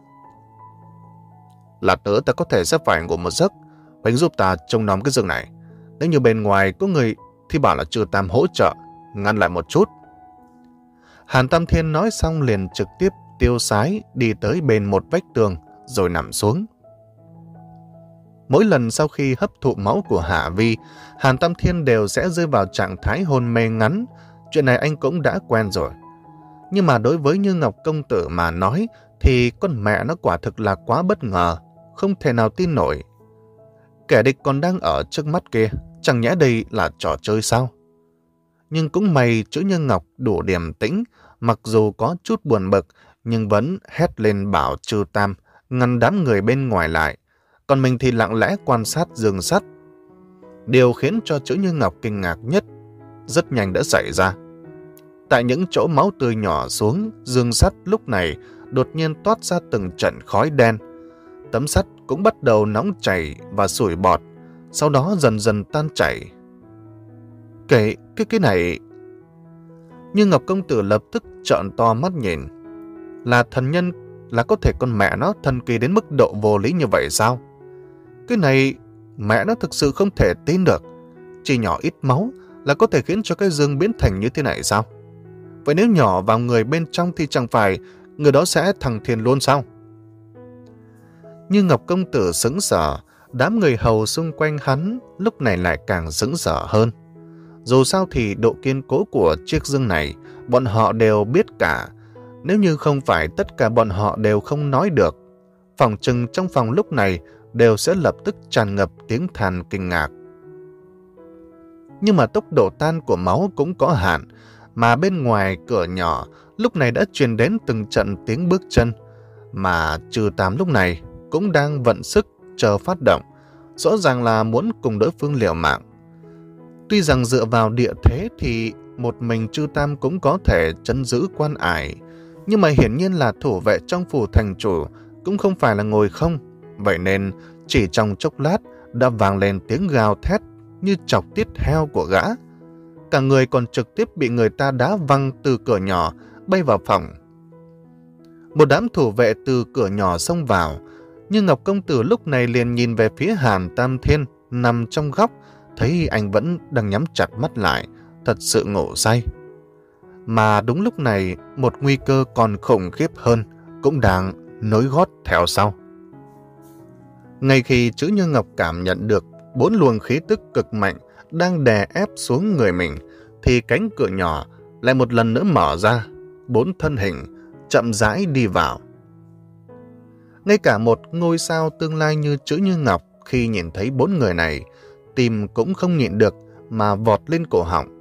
Lát nữa ta có thể sẽ phải ngủ một giấc, Huynh giúp ta trông nom cái giường này. Nếu như bên ngoài có người thì bảo là Trừ Tam hỗ trợ, ngăn lại một chút. Hàn Tam Thiên nói xong liền trực tiếp tiêu sái đi tới bên một vách tường rồi nằm xuống. Mỗi lần sau khi hấp thụ máu của Hạ Vi, Hàn Tam Thiên đều sẽ rơi vào trạng thái hôn mê ngắn. Chuyện này anh cũng đã quen rồi. Nhưng mà đối với Như Ngọc công tử mà nói thì con mẹ nó quả thực là quá bất ngờ, không thể nào tin nổi. Kẻ địch còn đang ở trước mắt kia, chẳng nhẽ đây là trò chơi sao? Nhưng cũng may chữ Như Ngọc đủ điềm tĩnh, mặc dù có chút buồn bực, nhưng vẫn hét lên bảo Trừ Tam ngăn đám người bên ngoài lại, còn mình thì lặng lẽ quan sát giường sắt. Điều khiến cho chữ Như Ngọc kinh ngạc nhất rất nhanh đã xảy ra. Tại những chỗ máu tươi nhỏ xuống, giường sắt lúc này đột nhiên toát ra từng trận khói đen. Tấm sắt cũng bắt đầu nóng chảy và sủi bọt, sau đó dần dần tan chảy. Cái, cái, cái này... Nhưng Ngọc Công Tử lập tức trợn to mắt nhìn. Là thần nhân, là có thể con mẹ nó thần kỳ đến mức độ vô lý như vậy sao? Cái này, mẹ nó thực sự không thể tin được. Chỉ nhỏ ít máu là có thể khiến cho cái giường biến thành như thế này sao? Vậy nếu nhỏ vào người bên trong thì chẳng phải người đó sẽ thằng thiền luôn sao? Như Ngọc Công Tử sững sờ, đám người hầu xung quanh hắn lúc này lại càng sững sờ hơn. Dù sao thì độ kiên cố của chiếc giường này, bọn họ đều biết cả. Nếu như không phải tất cả bọn họ đều không nói được, phòng trừng trong phòng lúc này đều sẽ lập tức tràn ngập tiếng than kinh ngạc. Nhưng mà tốc độ tan của máu cũng có hạn, mà bên ngoài cửa nhỏ lúc này đã truyền đến từng trận tiếng bước chân, mà Trừ Tam lúc này cũng đang vận sức chờ phát động, rõ ràng là muốn cùng đối phương liều mạng. Tuy rằng dựa vào địa thế thì một mình Trừ Tam cũng có thể trấn giữ quan ải, nhưng mà hiển nhiên là thủ vệ trong phủ thành chủ cũng không phải là ngồi không, vậy nên chỉ trong chốc lát đã vang lên tiếng gào thét như chọc tiết heo của gã. Cả người còn trực tiếp bị người ta đá văng từ cửa nhỏ bay vào phòng. Một đám thủ vệ từ cửa nhỏ xông vào, nhưng Ngọc Công Tử lúc này liền nhìn về phía Hàn Tam Thiên nằm trong góc, thấy anh vẫn đang nhắm chặt mắt lại, thật sự ngủ say. Mà đúng lúc này, một nguy cơ còn khủng khiếp hơn cũng đang nối gót theo sau. Ngay khi Chữ Như Ngọc cảm nhận được bốn luồng khí tức cực mạnh đang đè ép xuống người mình, thì cánh cửa nhỏ lại một lần nữa mở ra, bốn thân hình chậm rãi đi vào. Ngay cả một ngôi sao tương lai như Chữ Như Ngọc khi nhìn thấy bốn người này, tim cũng không nhịn được mà vọt lên cổ họng.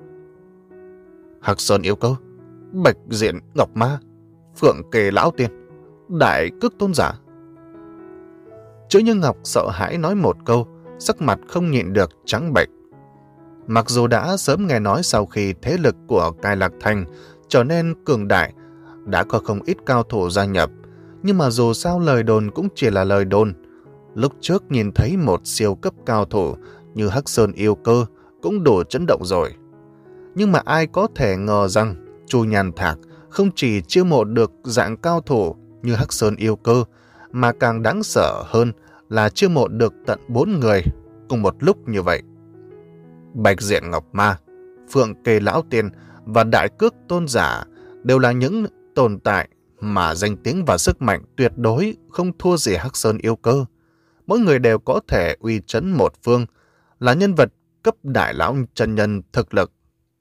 Hắc Sơn Yêu Cơ, Bạch Diện Ngọc Ma, Phượng Kề Lão Tiên, Đại Cước Tôn Giả. Chữ Như Ngọc sợ hãi nói một câu, sắc mặt không nhịn được trắng bệch. Mặc dù đã sớm nghe nói sau khi thế lực của Cai Lạc Thành trở nên cường đại, đã có không ít cao thủ gia nhập, nhưng mà dù sao lời đồn cũng chỉ là lời đồn. Lúc trước nhìn thấy một siêu cấp cao thủ như Hắc Sơn Yêu Cơ cũng đủ chấn động rồi. Nhưng mà ai có thể ngờ rằng Chu Nhan Thạc không chỉ chiêu mộ được dạng cao thủ như Hắc Sơn Yêu Cơ, mà càng đáng sợ hơn là chiêu mộ được tận bốn người cùng một lúc như vậy. Bạch Diện Ngọc Ma, Phượng Kề Lão Tiên và Đại Cước Tôn Giả đều là những tồn tại mà danh tiếng và sức mạnh tuyệt đối không thua gì Hắc Sơn Yêu Cơ. Mỗi người đều có thể uy chấn một phương, là nhân vật cấp đại lão chân nhân thực lực.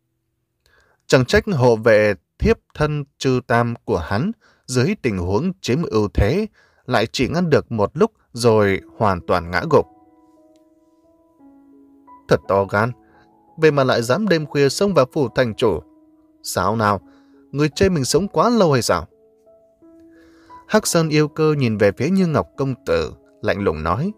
Chẳng trách hộ vệ thiếp thân Trừ Tam của hắn dưới tình huống chiếm ưu thế lại chỉ ngăn được một lúc rồi hoàn toàn ngã gục. Thật to gan, vậy mà lại dám đêm khuya xông vào phủ thành chủ. Sao nào, người chê mình sống quá lâu hay sao? Hắc Sơn Yêu Cơ nhìn về phía Như Ngọc Công Tử, lạnh lùng nói.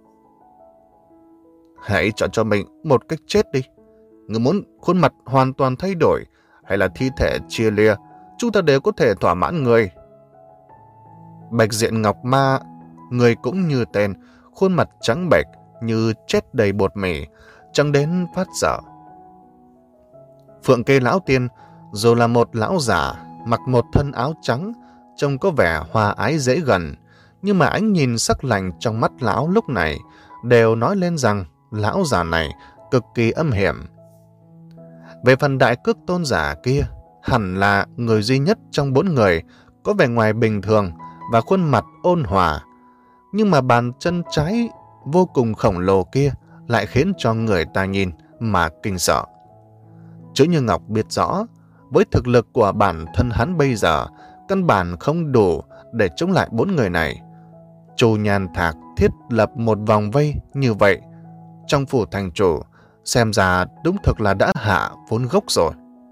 Hãy chọn cho mình một cách chết đi. Người muốn khuôn mặt hoàn toàn thay đổi hay là thi thể chia lìa, chúng ta đều có thể thỏa mãn người. Bạch Diện Ngọc Ma, người cũng như tên, khuôn mặt trắng bệch như chết đầy bột mì, chẳng đến phát sợ. Phượng Kê Lão Tiên, dù là một lão giả, mặc một thân áo trắng, trông có vẻ hòa ái dễ gần, nhưng mà ánh nhìn sắc lạnh trong mắt lão lúc này đều nói lên rằng lão già này cực kỳ âm hiểm. Về phần Đại Cước Tôn Giả kia, hẳn là người duy nhất trong bốn người có vẻ ngoài bình thường và khuôn mặt ôn hòa, nhưng mà bàn chân trái vô cùng khổng lồ kia lại khiến cho người ta nhìn mà kinh sợ. Chữ Như Ngọc biết rõ, với thực lực của bản thân hắn bây giờ, căn bản không đủ để chống lại bốn người này. Chu Nhan Thạc thiết lập một vòng vây như vậy trong phủ thành chủ, xem ra đúng thực là đã hạ vốn gốc rồi.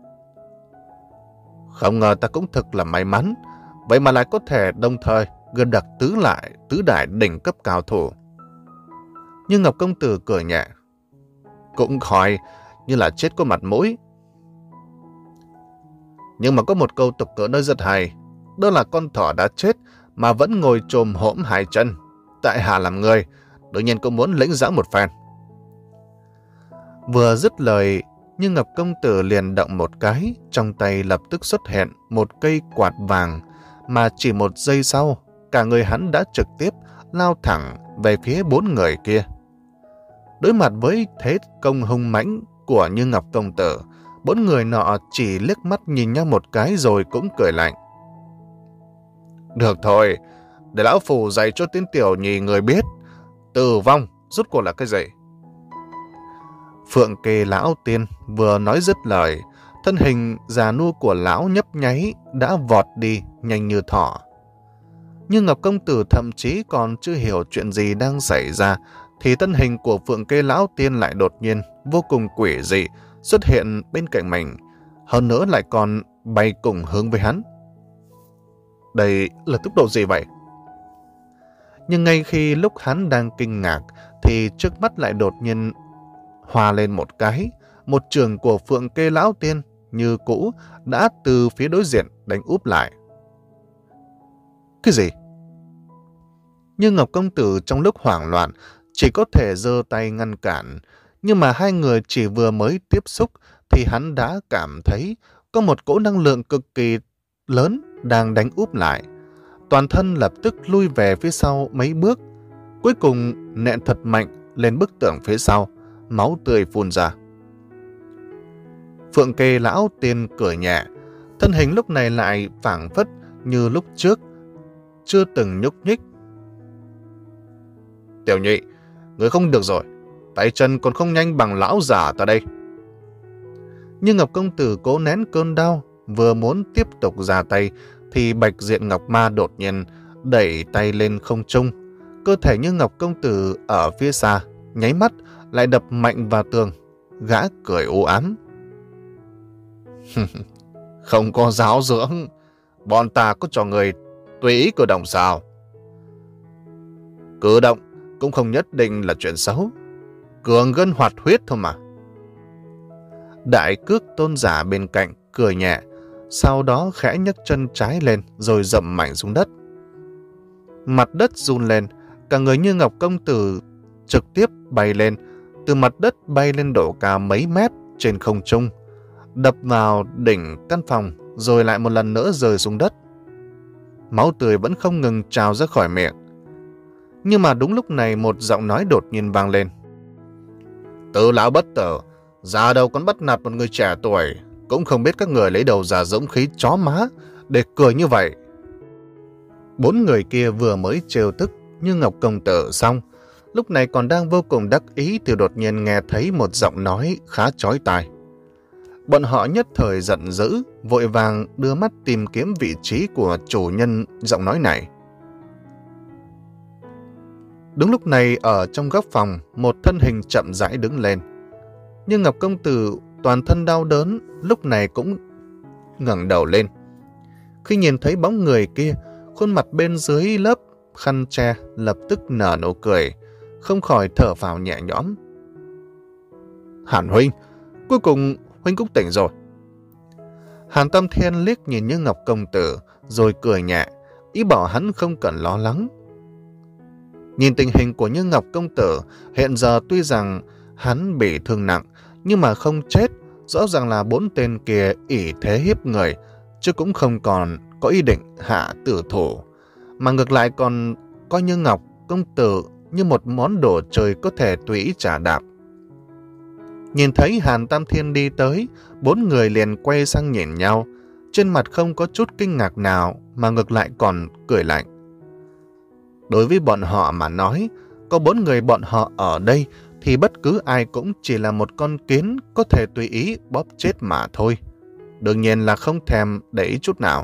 Không ngờ ta cũng thực là may mắn, vậy mà lại có thể đồng thời gần đặc tứ lại tứ đại đỉnh cấp cao thủ. Nhưng Ngọc Công Tử cười nhẹ. Cũng khỏi như là chết có mặt mũi. Nhưng mà có một câu tục ngữ nói rất hay, đó là con thỏ đã chết mà vẫn ngồi chồm hổm hai chân. Tại hạ làm người, đương nhiên cũng muốn lĩnh giáo một phen. Vừa dứt lời, nhưng Ngọc công tử liền động một cái, trong tay lập tức xuất hiện một cây quạt vàng, mà chỉ một giây sau, cả người hắn đã trực tiếp lao thẳng về phía bốn người kia. Đối mặt với thế công hung mãnh của Như Ngọc công tử, bốn người nọ chỉ liếc mắt nhìn nhau một cái rồi cũng cười lạnh. Được thôi, để lão phù dạy cho tên tiểu nhì người biết, tử vong rốt cuộc là cái gì. Phượng Kê lão tiên vừa nói dứt lời, thân hình già nua của lão nhấp nháy đã vọt đi nhanh như thỏ. Nhưng Ngọc công tử thậm chí còn chưa hiểu chuyện gì đang xảy ra, thì thân hình của Phượng Kê lão tiên lại đột nhiên vô cùng quỷ dị xuất hiện bên cạnh mình, hơn nữa lại còn bay cùng hướng với hắn. Đây là tốc độ gì vậy? Nhưng ngay khi lúc hắn đang kinh ngạc, thì trước mắt lại đột nhiên hòa lên một cái, một trường của Phượng Kê lão tiên như cũ đã từ phía đối diện đánh úp lại. Cái gì? Nhưng Ngọc công tử trong lúc hoảng loạn chỉ có thể giơ tay ngăn cản, nhưng mà hai người chỉ vừa mới tiếp xúc thì hắn đã cảm thấy có một cỗ năng lượng cực kỳ lớn đang đánh úp lại. Toàn thân lập tức lui về phía sau mấy bước, cuối cùng nện thật mạnh lên bức tường phía sau, máu tươi phun ra. Phượng Kê lão tiên cười nhẹ, thân hình lúc này lại phảng phất như lúc trước, chưa từng nhúc nhích. Tiểu nhị, người không được rồi, tay chân còn không nhanh bằng lão già ta đây. Nhưng Ngọc công tử cố nén cơn đau, vừa muốn tiếp tục ra tay, thì Bạch Diện Ngọc Ma đột nhiên đẩy tay lên không trung. Cơ thể như Ngọc công tử ở phía xa, nháy mắt lại đập mạnh vào tường. Gã cười u ám. Không có giáo dưỡng, bọn ta có cho người tùy ý cử động sao? Cử động cũng không nhất định là chuyện xấu, cường gân hoạt huyết thôi mà. Đại cước tôn giả bên cạnh cười nhẹ, sau đó khẽ nhấc chân trái lên rồi dậm mạnh xuống đất. Mặt đất run lên, cả người như Ngọc công tử trực tiếp bay lên, từ mặt đất bay lên độ cao mấy mét trên không trung, đập vào đỉnh căn phòng rồi lại một lần nữa rơi xuống đất. Máu tươi vẫn không ngừng trào ra khỏi miệng. Nhưng mà đúng lúc này một giọng nói đột nhiên vang lên. Tứ lão bất tử, già đâu còn bắt nạt một người trẻ tuổi, cũng không biết các người lấy đầu ra dũng khí chó má để cười như vậy. Bốn người kia vừa mới trêu tức như Ngọc công tử xong, lúc này còn đang vô cùng đắc ý thì đột nhiên nghe thấy một giọng nói khá chói tai. Bọn họ nhất thời giận dữ, vội vàng đưa mắt tìm kiếm vị trí của chủ nhân giọng nói này. Đúng lúc này ở trong góc phòng, một thân hình chậm rãi đứng lên. Nhưng Ngọc công tử toàn thân đau đớn, lúc này cũng ngẩng đầu lên. Khi nhìn thấy bóng người kia, khuôn mặt bên dưới lớp khăn che lập tức nở nụ cười, không khỏi thở phào nhẹ nhõm. Hàn huynh, cuối cùng huynh cũng tỉnh rồi. Hàn Tâm Thiên liếc nhìn Như Ngọc công tử rồi cười nhẹ, ý bảo hắn không cần lo lắng. Nhìn tình hình của Như Ngọc công tử, hiện giờ tuy rằng hắn bị thương nặng, nhưng mà không chết, rõ ràng là bốn tên kia ỷ thế hiếp người, chứ cũng không còn có ý định hạ tử thủ, mà ngược lại còn coi Như Ngọc công tử như một món đồ chơi có thể tùy ý trả đạp. Nhìn thấy Hàn Tam Thiên đi tới, bốn người liền quay sang nhìn nhau, trên mặt không có chút kinh ngạc nào mà ngược lại còn cười lạnh. Đối với bọn họ mà nói, có bốn người bọn họ ở đây thì bất cứ ai cũng chỉ là một con kiến có thể tùy ý bóp chết mà thôi. Đương nhiên là không thèm để ý chút nào.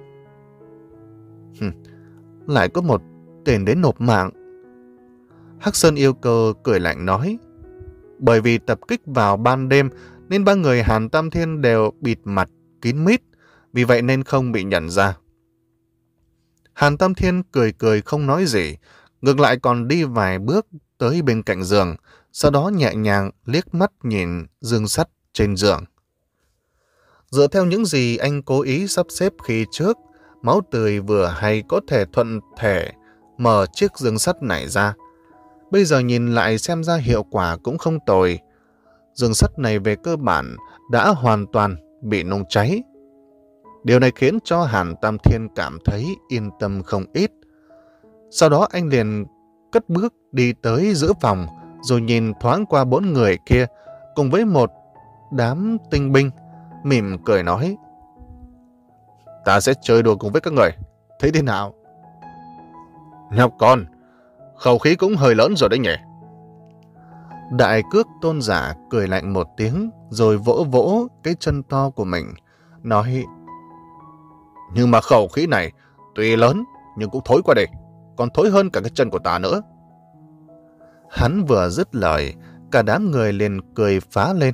Hừm, lại có một tên đến nộp mạng. Hắc Sơn yêu cơ cười lạnh nói. Bởi vì tập kích vào ban đêm nên ba người Hàn Tam Thiên đều bịt mặt kín mít, vì vậy nên không bị nhận ra. Hàn Tam Thiên cười cười không nói gì, ngược lại còn đi vài bước tới bên cạnh giường, sau đó nhẹ nhàng liếc mắt nhìn dương sắt trên giường. Dựa theo những gì anh cố ý sắp xếp khi trước, máu tươi vừa hay có thể thuận thể mở chiếc giường sắt này ra. Bây giờ nhìn lại xem ra hiệu quả cũng không tồi. Giường sắt này về cơ bản đã hoàn toàn bị nung cháy. Điều này khiến cho Hàn Tam Thiên cảm thấy yên tâm không ít. Sau đó anh liền cất bước đi tới giữa phòng, rồi nhìn thoáng qua bốn người kia cùng với một đám tinh binh, mỉm cười nói: Ta sẽ chơi đùa cùng với các người, thấy thế nào? Nhóc con, khẩu khí cũng hơi lớn rồi đấy nhỉ? Đại Cước Tôn giả cười lạnh một tiếng, rồi vỗ vỗ cái chân to của mình, nói: Nhưng mà khẩu khí này tuy lớn nhưng cũng thối qua đây, còn thối hơn cả cái chân của ta nữa. Hắn vừa dứt lời, cả đám người liền cười phá lên.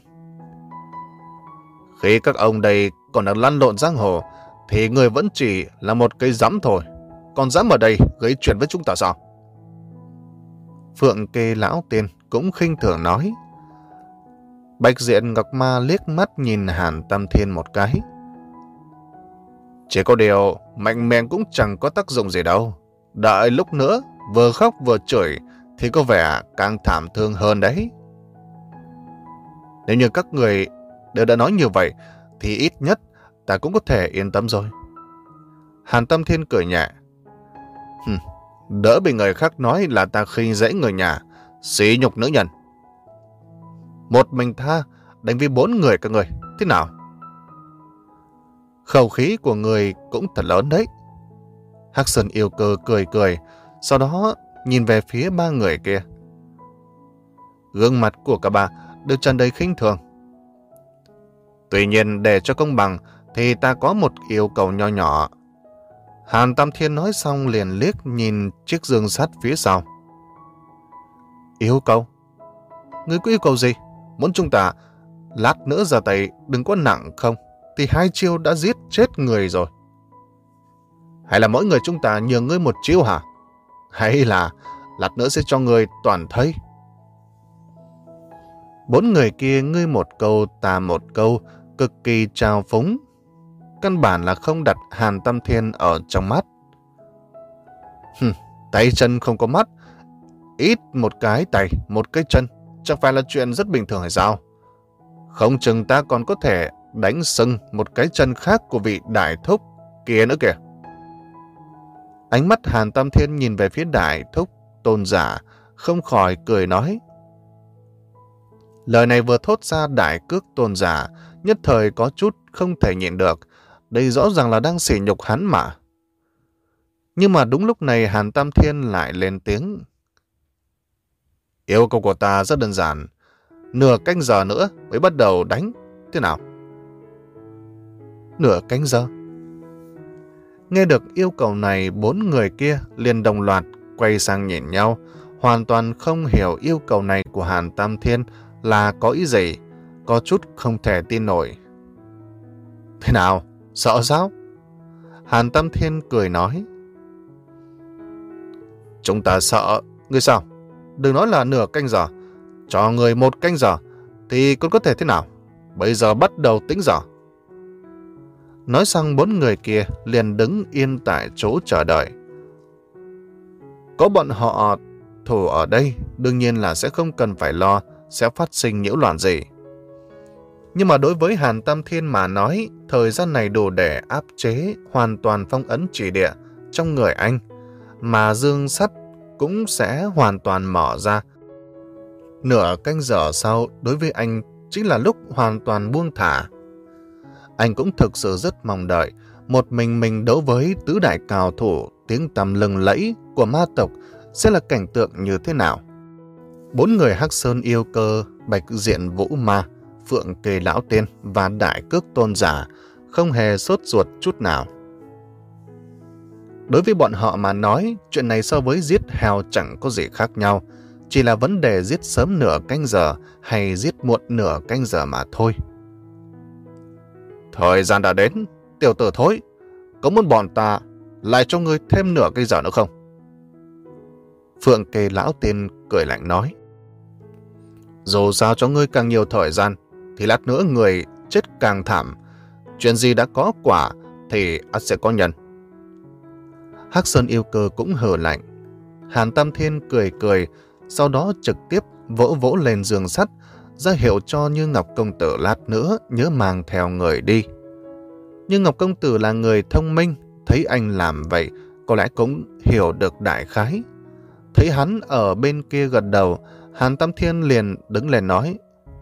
Khi các ông đây còn đang lăn lộn giang hồ, thì người vẫn chỉ là một cây rắm thôi, còn dám ở đây gây chuyện với chúng ta sao? Phượng Kê lão tiên cũng khinh thường nói. Bạch Diện Ngọc Ma liếc mắt nhìn Hàn Tam Thiên một cái. Chỉ có điều mạnh mẽ cũng chẳng có tác dụng gì đâu. Đợi lúc nữa vừa khóc vừa chửi thì có vẻ càng thảm thương hơn đấy. Nếu như các người đều đã nói như vậy thì ít nhất ta cũng có thể yên tâm rồi. Hàn Tam Thiên cười nhẹ. Hừm, đỡ bị người khác nói là ta khinh dễ người nhà, xỉ nhục nữ nhân. Một mình ta đánh với bốn người các người, thế nào? Khẩu khí của người cũng thật lớn đấy. Hắc Sơn Yêu Cơ cười cười, sau đó nhìn về phía ba người kia. Gương mặt của cả ba đều tràn đầy khinh thường. Tuy nhiên để cho công bằng thì ta có một yêu cầu nho nhỏ. Hàn Tam Thiên nói xong liền liếc nhìn chiếc giường sắt phía sau. Yêu cầu? Ngươi có yêu cầu gì? Muốn chúng ta lát nữa ra tay đừng có nặng không? Thì hai chiêu đã giết chết người rồi. Hay là mỗi người chúng ta nhường ngươi một chiêu hả? Hay là lát nữa sẽ cho ngươi toàn thây? Bốn người kia ngươi một câu ta một câu, cực kỳ trào phúng. Căn bản là không đặt Hàn Tam Thiên ở trong mắt. Hừm, tay chân không có mắt, ít một cái tay, một cái chân, chẳng phải là chuyện rất bình thường hay sao? Không chừng ta còn có thể đánh sưng một cái chân khác của vị đại thúc kia nữa kìa. Ánh mắt Hàn Tam Thiên nhìn về phía đại thúc Tôn giả, không khỏi cười nói. Lời này vừa thốt ra, Đại Cước Tôn giả nhất thời có chút không thể nhịn được. Đây rõ ràng là đang sỉ nhục hắn mà. Nhưng mà đúng lúc này Hàn Tam Thiên lại lên tiếng. Yêu cầu của ta rất đơn giản. Nửa canh giờ nữa mới bắt đầu đánh. Thế nào? Nửa canh giờ? Nghe được yêu cầu này, bốn người kia liền đồng loạt quay sang nhìn nhau, hoàn toàn không hiểu yêu cầu này của Hàn Tam Thiên là có ý gì, có chút không thể tin nổi. Thế nào? Sợ sao? Hàn Tam Thiên cười nói. Chúng ta sợ. Ngươi sao? Đừng nói là nửa canh giờ. Cho người một canh giờ thì còn có thể thế nào? Bây giờ bắt đầu tính giờ. Nói xong, bốn người kia liền đứng yên tại chỗ chờ đợi. Có bọn họ thủ ở đây, đương nhiên là sẽ không cần phải lo sẽ phát sinh nhiễu loạn gì. Nhưng mà đối với Hàn Tam Thiên mà nói, thời gian này đủ để áp chế hoàn toàn phong ấn chỉ địa trong người anh, mà dương sắt cũng sẽ hoàn toàn mở ra. Nửa canh giờ sau, đối với anh chính là lúc hoàn toàn buông thả. Anh cũng thực sự rất mong đợi một mình mình đấu với tứ đại cao thủ tiếng tăm lừng lẫy của ma tộc sẽ là cảnh tượng như thế nào. Bốn người Hắc Sơn Yêu Cơ, Bạch Diện Vũ Ma, Phượng Kê Lão Tiên và Đại Cước Tôn giả không hề sốt ruột chút nào. Đối với bọn họ mà nói, chuyện này so với giết heo chẳng có gì khác nhau, chỉ là vấn đề giết sớm nửa canh giờ hay giết muộn nửa canh giờ mà thôi. Thời gian đã đến, tiểu tử thối, có muốn bọn ta lại cho ngươi thêm nửa canh giờ nữa không? Phượng Kê Lão Tiên cười lạnh nói. Dù sao cho ngươi càng nhiều thời gian, thì lát nữa người chết càng thảm. Chuyện gì đã có quả thì ắt sẽ có nhân. Hắc Sơn Yêu Cơ cũng hừ lạnh. Hàn Tam Thiên cười cười, sau đó trực tiếp vỗ vỗ lên giường sắt, ra hiệu cho Như Ngọc công tử lát nữa nhớ mang theo người đi. Như Ngọc công tử là người thông minh, thấy anh làm vậy, có lẽ cũng hiểu được đại khái. Thấy hắn ở bên kia gật đầu, Hàn Tam Thiên liền đứng lên nói: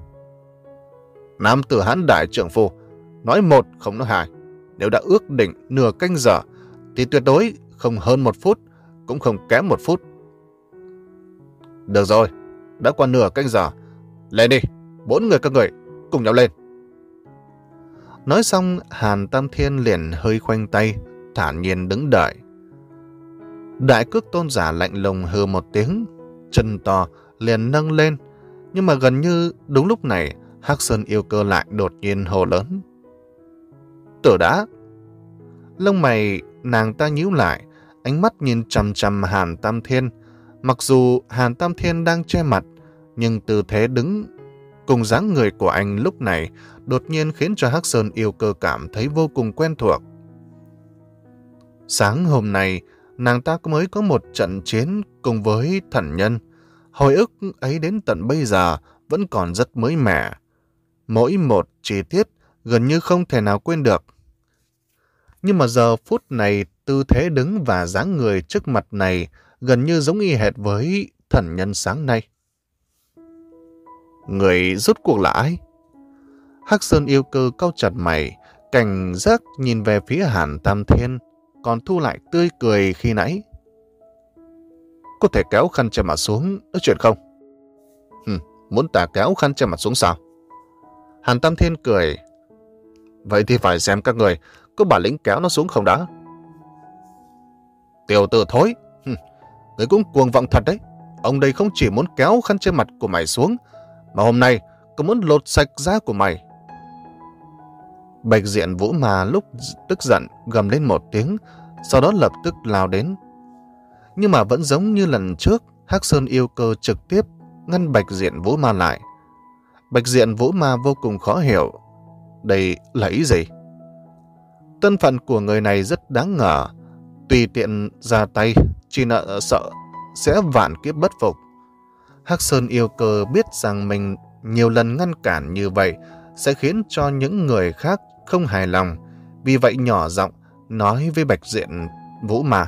Nam tử Hán đại trượng phu, nói một không nói hai. Nếu đã ước định nửa canh giờ, thì tuyệt đối không hơn một phút, cũng không kém một phút. Được rồi, đã qua nửa canh giờ. Lên đi, bốn người các người, cùng nhau lên. Nói xong, Hàn Tam Thiên liền hơi khoanh tay, thản nhiên đứng đợi. Đại Cước Tôn giả lạnh lùng hừ một tiếng, chân to liền nâng lên. Nhưng mà gần như đúng lúc này, Hắc Sơn Yêu Cơ lại đột nhiên hô lớn: Tử đã! Lông mày nàng ta nhíu lại, ánh mắt nhìn chằm chằm Hàn Tam Thiên. Mặc dù Hàn Tam Thiên đang che mặt, nhưng tư thế đứng cùng dáng người của anh lúc này đột nhiên khiến cho Hắc Sơn Yêu Cơ cảm thấy vô cùng quen thuộc. Sáng hôm nay, nàng ta mới có một trận chiến cùng với thần nhân. Hồi ức ấy đến tận bây giờ vẫn còn rất mới mẻ. Mỗi một chi tiết gần như không thể nào quên được. Nhưng mà giờ phút này, tư thế đứng và dáng người trước mặt này gần như giống y hệt với thần nhân sáng nay. Người rốt cuộc là ai? Hắc Sơn Yêu Cơ cau chặt mày, cảnh giác nhìn về phía Hàn Tam Thiên, còn thu lại tươi cười khi nãy. Có thể kéo khăn che mặt xuống nói chuyện không? Hừm, muốn ta kéo khăn che mặt xuống sao? Hàn Tam Thiên cười. Vậy thì phải xem các người có bản lĩnh kéo nó xuống không đã. Tiểu tử thối, hừm, người cũng cuồng vọng thật đấy. Ông đây không chỉ muốn kéo khăn che mặt của mày xuống, mà hôm nay cũng muốn lột sạch da của mày. Bạch Diện Vũ Ma lúc tức giận gầm lên một tiếng, sau đó lập tức lao đến. Nhưng mà vẫn giống như lần trước, Hắc Sơn Yêu Cơ trực tiếp ngăn Bạch Diện Vũ Ma lại. Bạch Diện Vũ Ma vô cùng khó hiểu. Đây là ý gì? Thân phận của người này rất đáng ngờ. Tùy tiện ra tay, chỉ nợ sợ sẽ vạn kiếp bất phục. Hắc Sơn Yêu Cơ biết rằng mình nhiều lần ngăn cản như vậy sẽ khiến cho những người khác không hài lòng. Vì vậy nhỏ giọng nói với Bạch Diện Vũ Ma.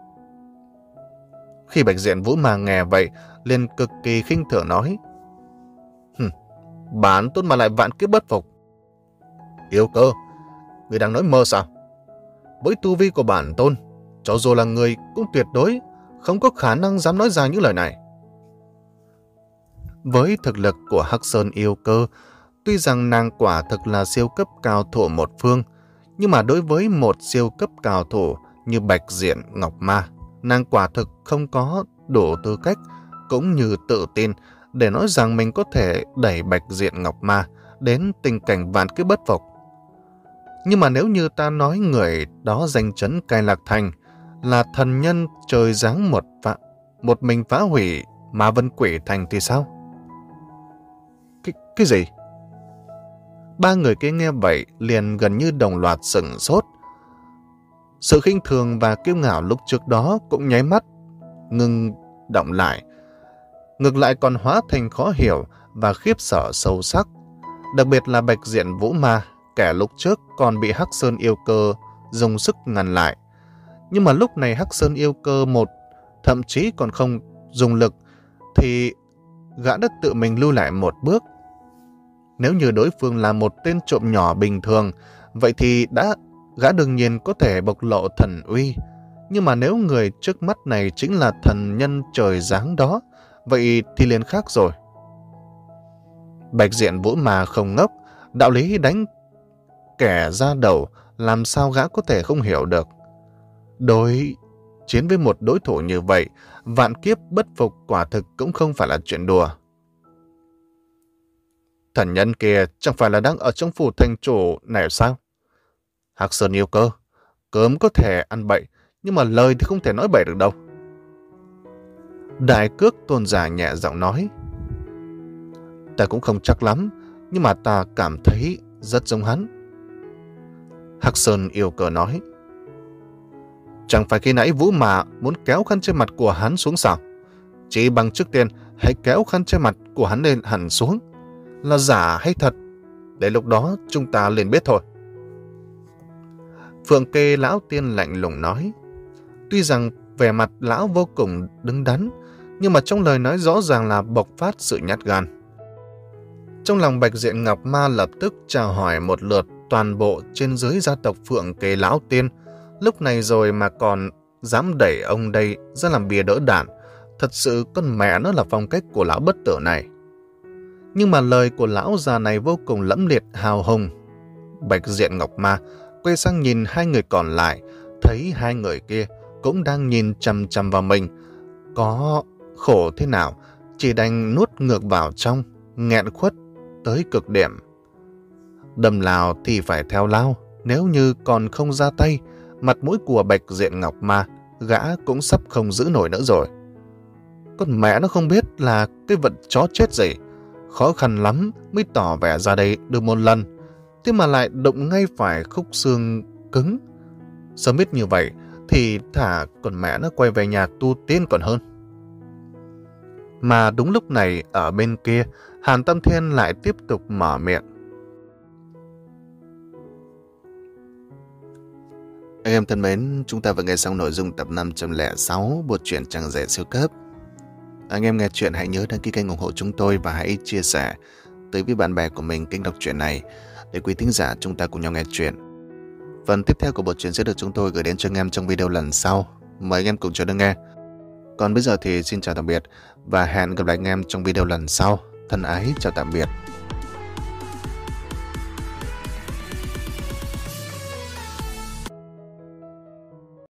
Khi Bạch Diện Vũ Ma nghe vậy, liền cực kỳ khinh thường nói: Hừm, bản tôn mà lại vạn kiếp bất phục. Yêu Cơ, người đang nói mơ sao? Với tu vi của bản tôn, cho dù là người cũng tuyệt đối không có khả năng dám nói ra những lời này. Với thực lực của Hắc Sơn Yêu Cơ, tuy rằng nàng quả thực là siêu cấp cao thủ một phương, nhưng mà đối với một siêu cấp cao thủ như Bạch Diện Ngọc Ma, nàng quả thực không có đủ tư cách cũng như tự tin để nói rằng mình có thể đẩy Bạch Diện Ngọc Ma đến tình cảnh vạn kiếp bất phục. Nhưng mà nếu như ta nói người đó danh chấn Cai Lạc Thành là thần nhân trời giáng một phạ, một mình phá hủy Ma Vân Quỷ Thành thì sao? Cái, cái gì? Ba người kia nghe vậy liền gần như đồng loạt sửng sốt. Sự khinh thường và kiêu ngạo lúc trước đó cũng nháy mắt ngừng động lại, ngược lại còn hóa thành khó hiểu và khiếp sợ sâu sắc. Đặc biệt là Bạch Diện Vũ Ma, kẻ lúc trước còn bị Hắc Sơn Yêu Cơ dùng sức ngăn lại. Nhưng mà lúc này Hắc Sơn Yêu Cơ một, thậm chí còn không dùng lực, thì gã đã tự mình lưu lại một bước. Nếu như đối phương là một tên trộm nhỏ bình thường, vậy thì đã gã đương nhiên có thể bộc lộ thần uy. Nhưng mà nếu người trước mắt này chính là thần nhân trời giáng đó, vậy thì liền khác rồi. Bạch Diện Vũ Ma không ngốc, đạo lý đánh kẻ ra đầu làm sao gã có thể không hiểu được. Đối chiến với một đối thủ như vậy, vạn kiếp bất phục quả thực cũng không phải là chuyện đùa. Thần nhân kia chẳng phải là đang ở trong phủ thành chủ này sao? Hắc Sơn Yêu Cơ, cơm có thể ăn bậy, nhưng mà lời thì không thể nói bậy được đâu. Đại Cước Tôn giả nhẹ giọng nói: Ta cũng không chắc lắm, nhưng mà ta cảm thấy rất giống hắn. Hắc Sơn yêu cờ nói. Chẳng phải khi nãy Vũ Mà muốn kéo khăn che mặt của hắn xuống sao? Chỉ bằng trước tiên hãy kéo khăn che mặt của hắn lên hẳn xuống. Là giả hay thật? Để lúc đó chúng ta liền biết thôi. Phượng Kê lão tiên lạnh lùng nói. Tuy rằng vẻ mặt lão vô cùng đứng đắn, nhưng mà trong lời nói rõ ràng là bộc phát sự nhát gan. Trong lòng Bạch Diện Ngọc Ma lập tức chào hỏi một lượt toàn bộ trên dưới gia tộc Phượng Kê lão tiên. Lúc này rồi mà còn dám đẩy ông đây ra làm bìa đỡ đạn. Thật sự con mẹ nó là phong cách của lão bất tử này. Nhưng mà lời của lão già này vô cùng lẫm liệt hào hùng. Bạch Diện Ngọc Ma quay sang nhìn hai người còn lại, thấy hai người kia cũng đang nhìn chằm chằm vào mình. Có khổ thế nào, chỉ đành nuốt ngược vào trong, nghẹn khuất tới cực điểm. Đâm lao thì phải theo lao, nếu như còn không ra tay, mặt mũi của Bạch Diện Ngọc Ma gã cũng sắp không giữ nổi nữa rồi. Con mẹ nó không biết là cái vật chó chết gì, khó khăn lắm mới tỏ vẻ ra đây được một lần, thế mà lại đụng ngay phải khúc xương cứng. Sớm biết như vậy thì thả con mẹ nó quay về nhà tu tiên còn hơn. Mà đúng lúc này ở bên kia, Hàn Tâm Thiên lại tiếp tục mở miệng. Anh em thân mến, chúng ta vừa nghe xong nội dung tập năm trăm lẻ sáu bộ truyện Chàng Rể Siêu Cấp. Anh em nghe chuyện hãy nhớ đăng ký kênh ủng hộ chúng tôi và hãy chia sẻ tới với bạn bè của mình kênh đọc truyện này để quý thính giả chúng ta cùng nhau nghe chuyện. Phần tiếp theo của bộ truyện sẽ được chúng tôi gửi đến cho anh em trong video lần sau. Mời anh em cùng chờ đón nghe. Còn bây giờ thì xin chào tạm biệt và hẹn gặp lại anh em trong video lần sau. Thân ái chào tạm biệt.